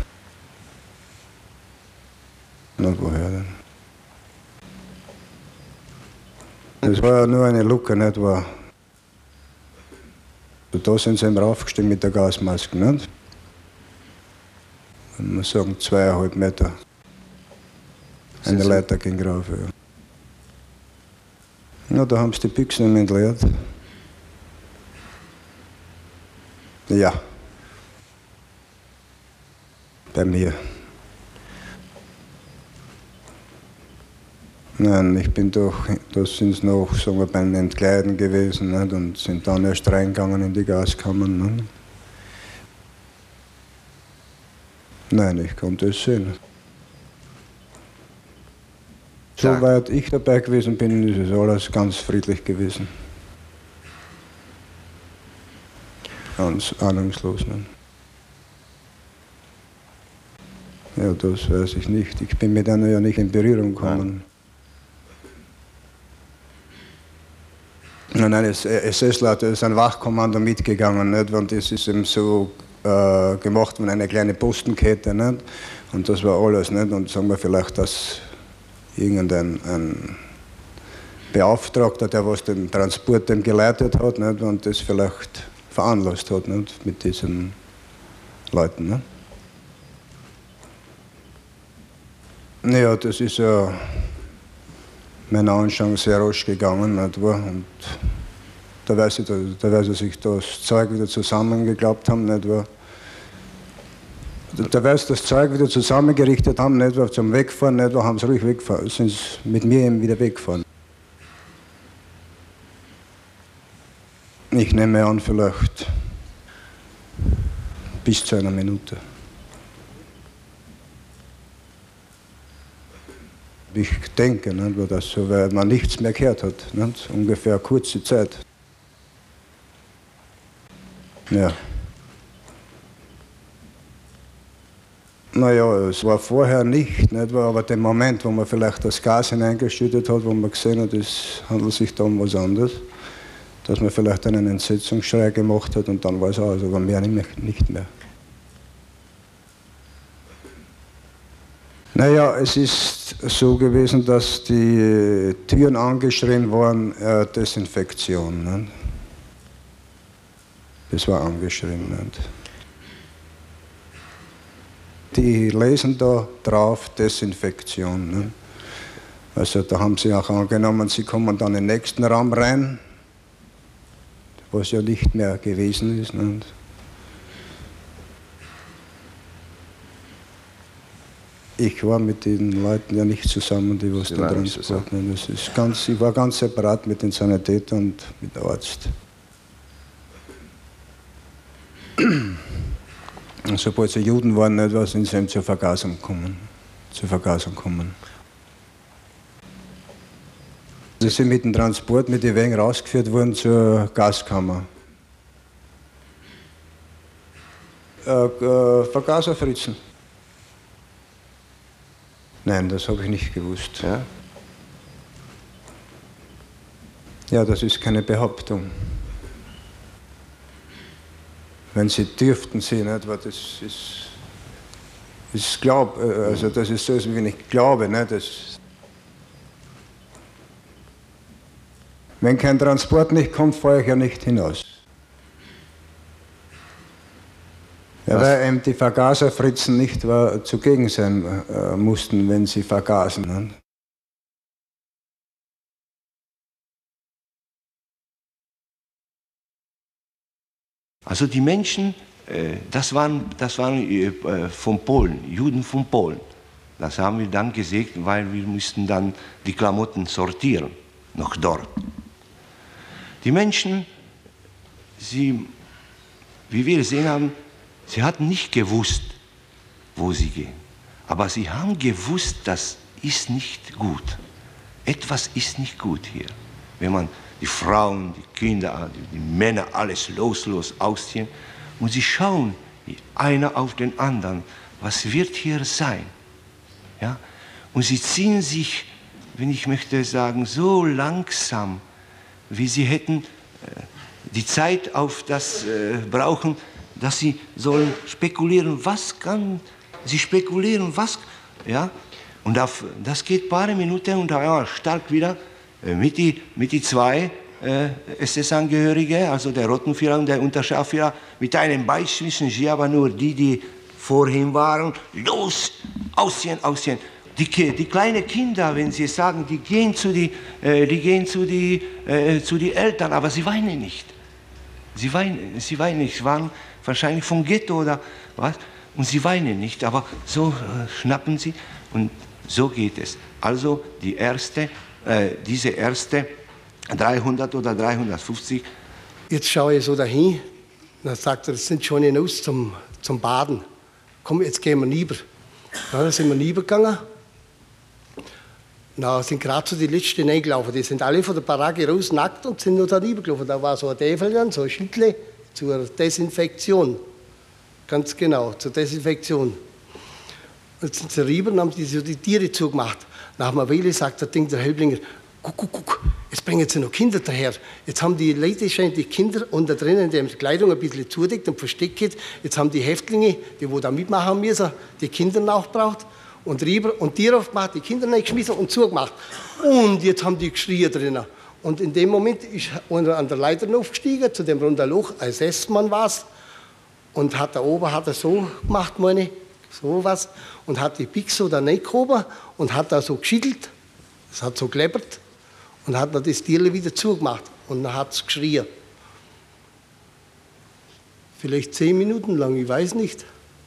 Na, woher denn? Es war ja nur eine Luke, nicht wahr? Da sind sie eben raufgestiegen mit der Gasmaske, nicht? Und wir sagen zweieinhalb Meter. Eine Leiter ging rauf, ja. Ja, da haben sie die Büchsen entleert. Ja. Bei mir. Nein, ich bin doch, da sind sie noch, sagen wir, beim Entkleiden gewesen, nicht? Und sind dann erst reingegangen in die Gaskammern. Nicht? Nein, ich konnte es sehen. Soweit ich dabei gewesen bin, ist es alles ganz friedlich gewesen. Ganz ahnungslos. Nicht? Ja, das weiß ich nicht. Ich bin mit einer ja nicht in Berührung gekommen. Nein, nein, das S S-Leute ist ein Wachkommando mitgegangen, nicht? Und das ist eben so äh, gemacht von einer kleinen Postenkette, nicht? Und das war alles, nicht? Und sagen wir vielleicht, dass irgendein ein Beauftragter, der was den Transport dann geleitet hat, nicht? Und das vielleicht veranlasst hat, nicht? Mit diesen Leuten, nicht? Ja, das ist ja meiner Anschauung sehr rasch gegangen, nicht wahr? Und da weiß ich, da weiß ich, sich das Zeug wieder zusammengeklappt haben, nicht wahr? Da weiß das Zeug wieder zusammengerichtet haben, nicht wahr? Zum Wegfahren, nicht wahr? Haben sie ruhig weggefahren, sind sie mit mir eben wieder weggefahren. Ich nehme an, vielleicht bis zu einer Minute. Ich denke, nicht, dass so, weil man nichts mehr gehört hat, nicht? Ungefähr eine kurze Zeit. Ja. Naja, es war vorher nicht, nicht, aber der Moment, wo man vielleicht das Gas hineingeschüttet hat, wo man gesehen hat, es handelt sich da um was anderes, dass man vielleicht einen Entsetzungsschrei gemacht hat und dann war es aus, aber mehr nicht mehr. Naja, es ist so gewesen, dass die Türen angeschrien waren, äh, Desinfektion. Nicht? Das war angeschrien. Nicht? Die lesen da drauf Desinfektion. Nicht? Also da haben sie auch angenommen, sie kommen dann in den nächsten Raum rein, was ja nicht mehr gewesen ist. Nicht? Ich war mit den Leuten ja nicht zusammen, die was den Transport nehmen. Das ist ganz, ich war ganz separat mit den Sanitätern und mit dem Arzt. Und sobald sie Juden waren, nicht was, sind sie eben zur Vergasung kommen. Zur Vergasung kommen. Sie sind mit dem Transport, mit den Wägen rausgeführt worden zur Gaskammer. Äh, äh, Vergaserfritzen. Nein, das habe ich nicht gewusst. Ja? Ja, das ist keine Behauptung. Wenn Sie dürften, Sie nicht, weil das ist, ist glaub, also das ist so, wie ich glaube. Nicht? Das, wenn kein Transport nicht kommt, fahre ich ja nicht hinaus. Ja, weil eben die Vergaserfritzen nicht war, zugegen sein äh, mussten, wenn sie vergasen. Ne? Also die Menschen, äh, das waren, das waren äh, von Polen, Juden von Polen. Das haben wir dann gesägt, weil wir mussten dann die Klamotten sortieren, noch dort. Die Menschen, sie, wie wir gesehen haben, sie hatten nicht gewusst, wo sie gehen. Aber sie haben gewusst, das ist nicht gut. Etwas ist nicht gut hier. Wenn man die Frauen, die Kinder, die Männer alles loslos ausziehen und sie schauen einer auf den anderen, was wird hier sein? Ja? Und sie ziehen sich, wenn ich möchte sagen, so langsam, wie sie hätten äh, die Zeit auf das äh, brauchen, dass sie sollen spekulieren, was kann, sie spekulieren, was, ja, und auf, das geht ein paar Minuten und da ja, stark wieder äh, mit die, mit die zwei äh, S S-Angehörige, also der Rottenführer und der Unterscharführer, mit einem Beischwischen, sie aber nur die, die vorhin waren, los, ausziehen, ausziehen. Die, die kleinen Kinder, wenn sie sagen, die gehen zu die, äh, die, gehen zu die, äh, zu die Eltern, aber sie weinen nicht. Sie weinen, sie weinen nicht. Sie waren wahrscheinlich vom Ghetto oder was. Und sie weinen nicht, aber so äh, schnappen sie und so geht es. Also die erste, äh, diese erste dreihundert oder dreihundertfünfzig. Jetzt schaue ich so dahin, dann sagt er, das sind schon hinaus zum, zum Baden. Komm, jetzt gehen wir rüber. Ja, dann sind wir rübergegangen. Na, sind gerade so die Letzten reingelaufen. Die sind alle von der Baracke raus, nackt und sind nur da rübergelaufen. Da war so ein Täfelchen, so ein Schüttle zur Desinfektion. Ganz genau, zur Desinfektion. Jetzt sind sie rüber und haben die, so die Tiere zugemacht. Nach einer Weile sagt der Ding, der Helblinger, guck, guck, guck, jetzt bringen sie noch Kinder daher. Jetzt haben die Leute scheint die Kinder unter drinnen, die haben die Kleidung ein bisschen zudeckt und versteckt. Jetzt haben die Häftlinge, die wo da mitmachen müssen, die Kinder nachgebraucht und rüber und Tiere aufgemacht, die Kinder geschmissen und zugemacht. Und jetzt haben die geschrien drinnen. Und in dem Moment ist einer an der Leiter aufgestiegen, zu dem runden Loch, als S S-Mann war es, und hat da oben hat er so gemacht, meine, so was, und hat die Pix so da reingehoben und hat da so geschüttelt, es hat so geleppert und hat dann das Tier wieder zugemacht und dann hat es geschrien. Vielleicht zehn Minuten lang, ich weiß nicht.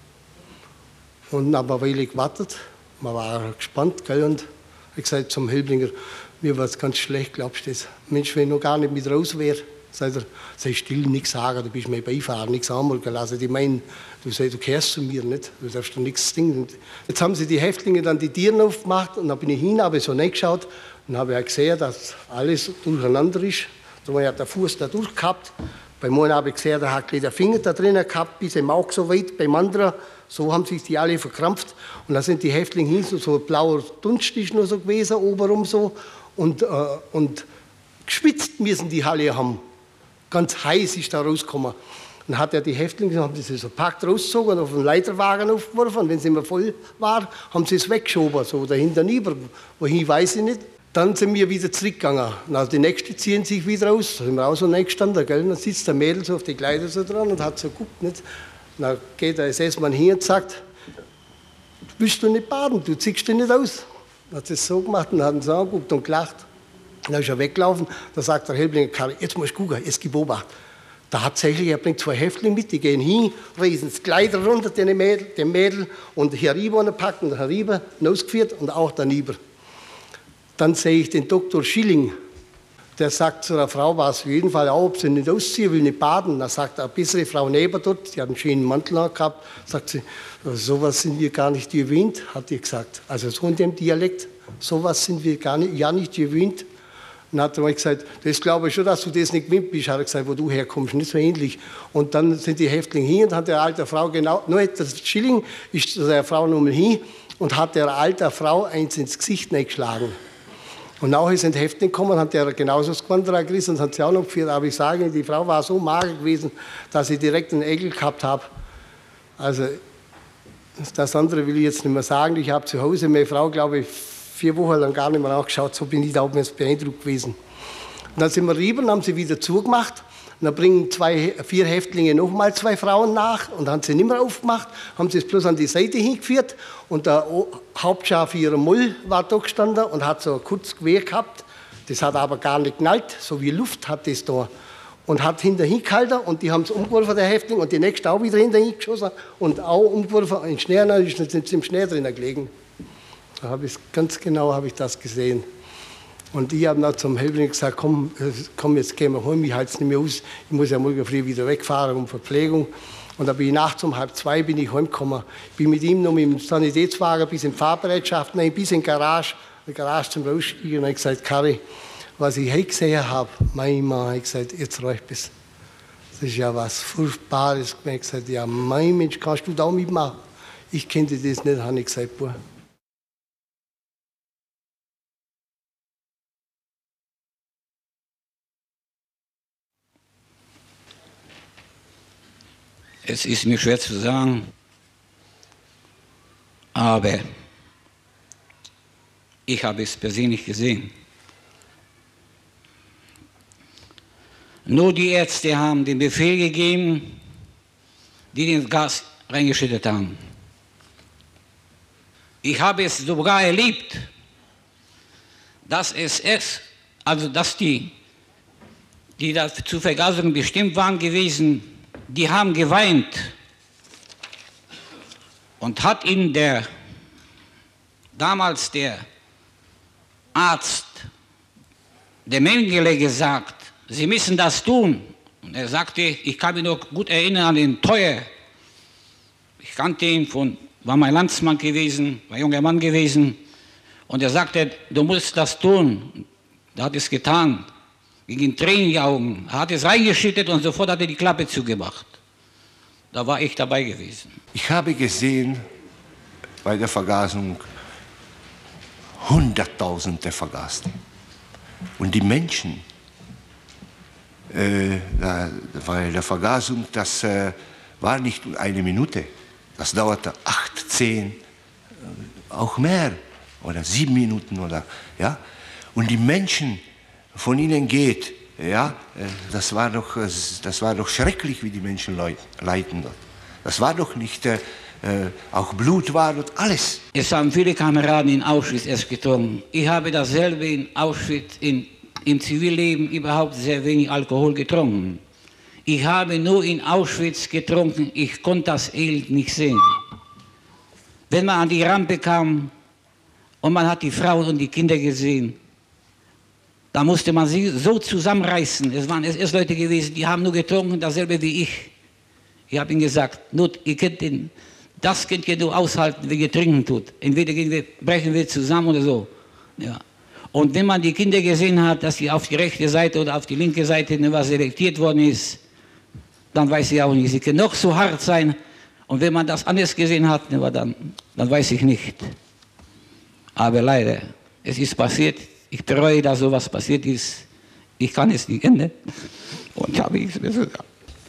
Und dann haben wir eine Weile gewartet, man war gespannt, gell, und ich gesagt zum Helblinger, mir war es ganz schlecht, glaubst du das? Mensch, wenn ich noch gar nicht mit raus wäre, sagt er, sei still, nichts sagen, du bist mir beifahren, nichts anmelden lassen. Ich meine, du sagst, du gehörst zu mir nicht, du darfst doch nichts singen. Jetzt haben sie die Häftlinge dann die Tiere aufgemacht und dann bin ich hin, habe so reingeschaut und habe ich gesehen, dass alles durcheinander ist. So hat der Fuß da durchgehabt. Beim einen habe ich gesehen, der hat der Finger da drinnen gehabt, bis im Auge so weit, beim anderen, so haben sich die alle verkrampft. Und da sind die Häftlinge hin, so, so ein blauer Dunst ist nur so gewesen, obenrum so. Und, äh, und geschwitzt müssen die alle haben. Ganz heiß ist da rausgekommen. Dann hat er die Häftlinge, haben sie so packt rausgezogen und auf den Leiterwagen aufgeworfen. Und wenn es immer voll war, haben sie es weggeschoben, so dahinter rüber. Wohin, weiß ich nicht. Dann sind wir wieder zurückgegangen. Also die Nächsten ziehen sich wieder aus. Da sind wir auch so reingestanden, gell? Dann sitzt der Mädel so auf die Kleider so dran und hat so geguckt. Nicht? Dann geht der S S-Mann hin und sagt, willst du nicht baden, du ziehst dich nicht aus. Dann hat es so gemacht und hat uns angeguckt und gelacht. Dann ist er weggelaufen, da sagt der Helblinger, Karl, jetzt musst du gucken, jetzt gib Obacht. Tatsächlich, er bringt zwei Häftlinge mit, die gehen hin, reißen das Kleider runter, den Mädel, den Mädel und hier rüber packen und herüber, ausgeführt und auch daneben. Dann sehe ich den Doktor Schilling, der sagt zu der Frau, war es auf jeden Fall auch, ob sie nicht ausziehen will, nicht baden. Da sagt eine bessere Frau neben dort, die hat einen schönen Mantel angehabt, sagt sie, sowas sind wir gar nicht gewöhnt, hat die gesagt. Also so in dem Dialekt, sowas sind wir gar nicht, ja nicht gewöhnt. Dann hat er gesagt, das glaube ich schon, dass du das nicht gewöhnt bist. Hat er gesagt, wo du herkommst, nicht so ähnlich. Und dann sind die Häftlinge hin und hat der alte Frau genau, nur der Schilling ist zu der Frau nochmal hin und hat der alten Frau eins ins Gesicht geschlagen. Und nachher sind Häftlinge gekommen und hat der genauso das Quadrat gerissen und hat sie auch noch geführt. Aber ich sage Ihnen, die Frau war so mager gewesen, dass ich direkt einen Ekel gehabt habe. Also das andere will ich jetzt nicht mehr sagen. Ich habe zu Hause meine Frau, glaube ich, vier Wochen lang gar nicht mehr angeschaut, so bin ich da auch beeindruckt gewesen. Und dann sind wir rüber und haben sie wieder zugemacht. Und dann bringen zwei, vier Häftlinge nochmal zwei Frauen nach und haben sie nicht mehr aufgemacht, haben sie es bloß an die Seite hingeführt. Und der Hauptscharf ihrer Moll war da gestanden und hat so ein kurzes Gewehr gehabt. Das hat aber gar nicht geknallt, so wie Luft hat das da. und hat hinterhin gehalten und die haben es umgeworfen, der Häftling, und die nächste auch wieder hinterhin geschossen und auch umgeworfen in den Schnee, dann sind sie im Schnee drinnen gelegen. Da habe ich ganz genau habe ich das gesehen. Und ich habe dann zum Häftling gesagt, komm, komm, jetzt gehen wir heim, ich halte es nicht mehr aus, ich muss ja morgen früh wieder wegfahren um Verpflegung. Und dann bin ich nachts um halb zwei bin ich heimgekommen. Ich bin mit ihm noch mit dem Sanitätswagen bis in die Fahrbereitschaft, nein, bis in die Garage, in die Garage zum Raussteigen. Und habe gesagt, Karri, was ich heute gesehen habe, mein Mann, habe ich gesagt, jetzt reicht es. Das ist ja was Furchtbares. Ich habe gesagt, ja, mein Mensch, kannst du da mitmachen? Ich kannte das nicht, habe ich gesagt, boah. Es ist mir schwer zu sagen, aber ich habe es persönlich gesehen. Nur die Ärzte haben den Befehl gegeben, die den Gas reingeschüttet haben. Ich habe es sogar erlebt, dass es ist, also dass die, die da zur Vergasung bestimmt waren gewesen, die haben geweint und hat ihnen der, damals der Arzt, der Mengele gesagt, Sie müssen das tun. Und er sagte, ich kann mich noch gut erinnern an den Teuer. Ich kannte ihn, von, war mein Landsmann gewesen, war ein junger Mann gewesen. Und er sagte, du musst das tun. Er hat es getan. Gegen Tränen in die Augen. Er hat es reingeschüttet und sofort hat er die Klappe zugemacht. Da war ich dabei gewesen. Ich habe gesehen bei der Vergasung Hunderttausende Vergasten. Und die Menschen, äh, da, bei der Vergasung, das äh, war nicht eine Minute. Das dauerte acht, zehn, äh, auch mehr. Oder sieben Minuten. Oder, ja? Und die Menschen, von ihnen geht, ja, das war doch, das war doch schrecklich, wie die Menschen leiden dort. Das war doch nicht, äh, auch Blut war dort, alles. Es haben viele Kameraden in Auschwitz erst getrunken. Ich habe dasselbe in Auschwitz, in, im Zivilleben überhaupt sehr wenig Alkohol getrunken. Ich habe nur in Auschwitz getrunken, ich konnte das Elend nicht sehen. Wenn man an die Rampe kam und man hat die Frauen und die Kinder gesehen, da musste man sie so zusammenreißen. Es waren S S-Leute gewesen, die haben nur getrunken, dasselbe wie ich. Ich habe ihnen gesagt, Nut, ihr könnt den, das könnt ihr nur aushalten, wenn ihr trinken tut. Entweder gehen wir, brechen wir zusammen oder so. Ja. Und wenn man die Kinder gesehen hat, dass sie auf die rechte Seite oder auf die linke Seite was selektiert worden ist, dann weiß ich auch nicht. Sie können noch so hart sein. Und wenn man das anders gesehen hat, dann, dann weiß ich nicht. Aber leider, es ist passiert. Ich bereue, dass sowas passiert ist. Ich kann es nicht ändern. Und habe ich es besser gesagt.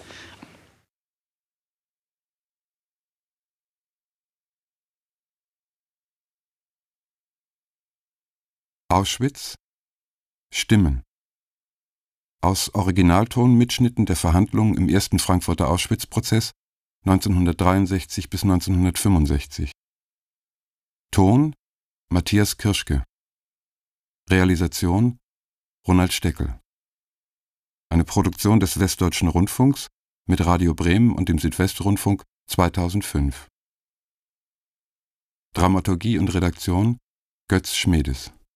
Auschwitz. Stimmen. Aus Originaltonmitschnitten der Verhandlungen im ersten Frankfurter Auschwitz-Prozess neunzehnhundertdreiundsechzig bis neunzehnhundertfünfundsechzig. Ton Matthias Kirschke. Realisation Ronald Steckel. Eine Produktion des Westdeutschen Rundfunks mit Radio Bremen und dem Südwestrundfunk zweitausendfünf. Dramaturgie und Redaktion Götz Schmedes.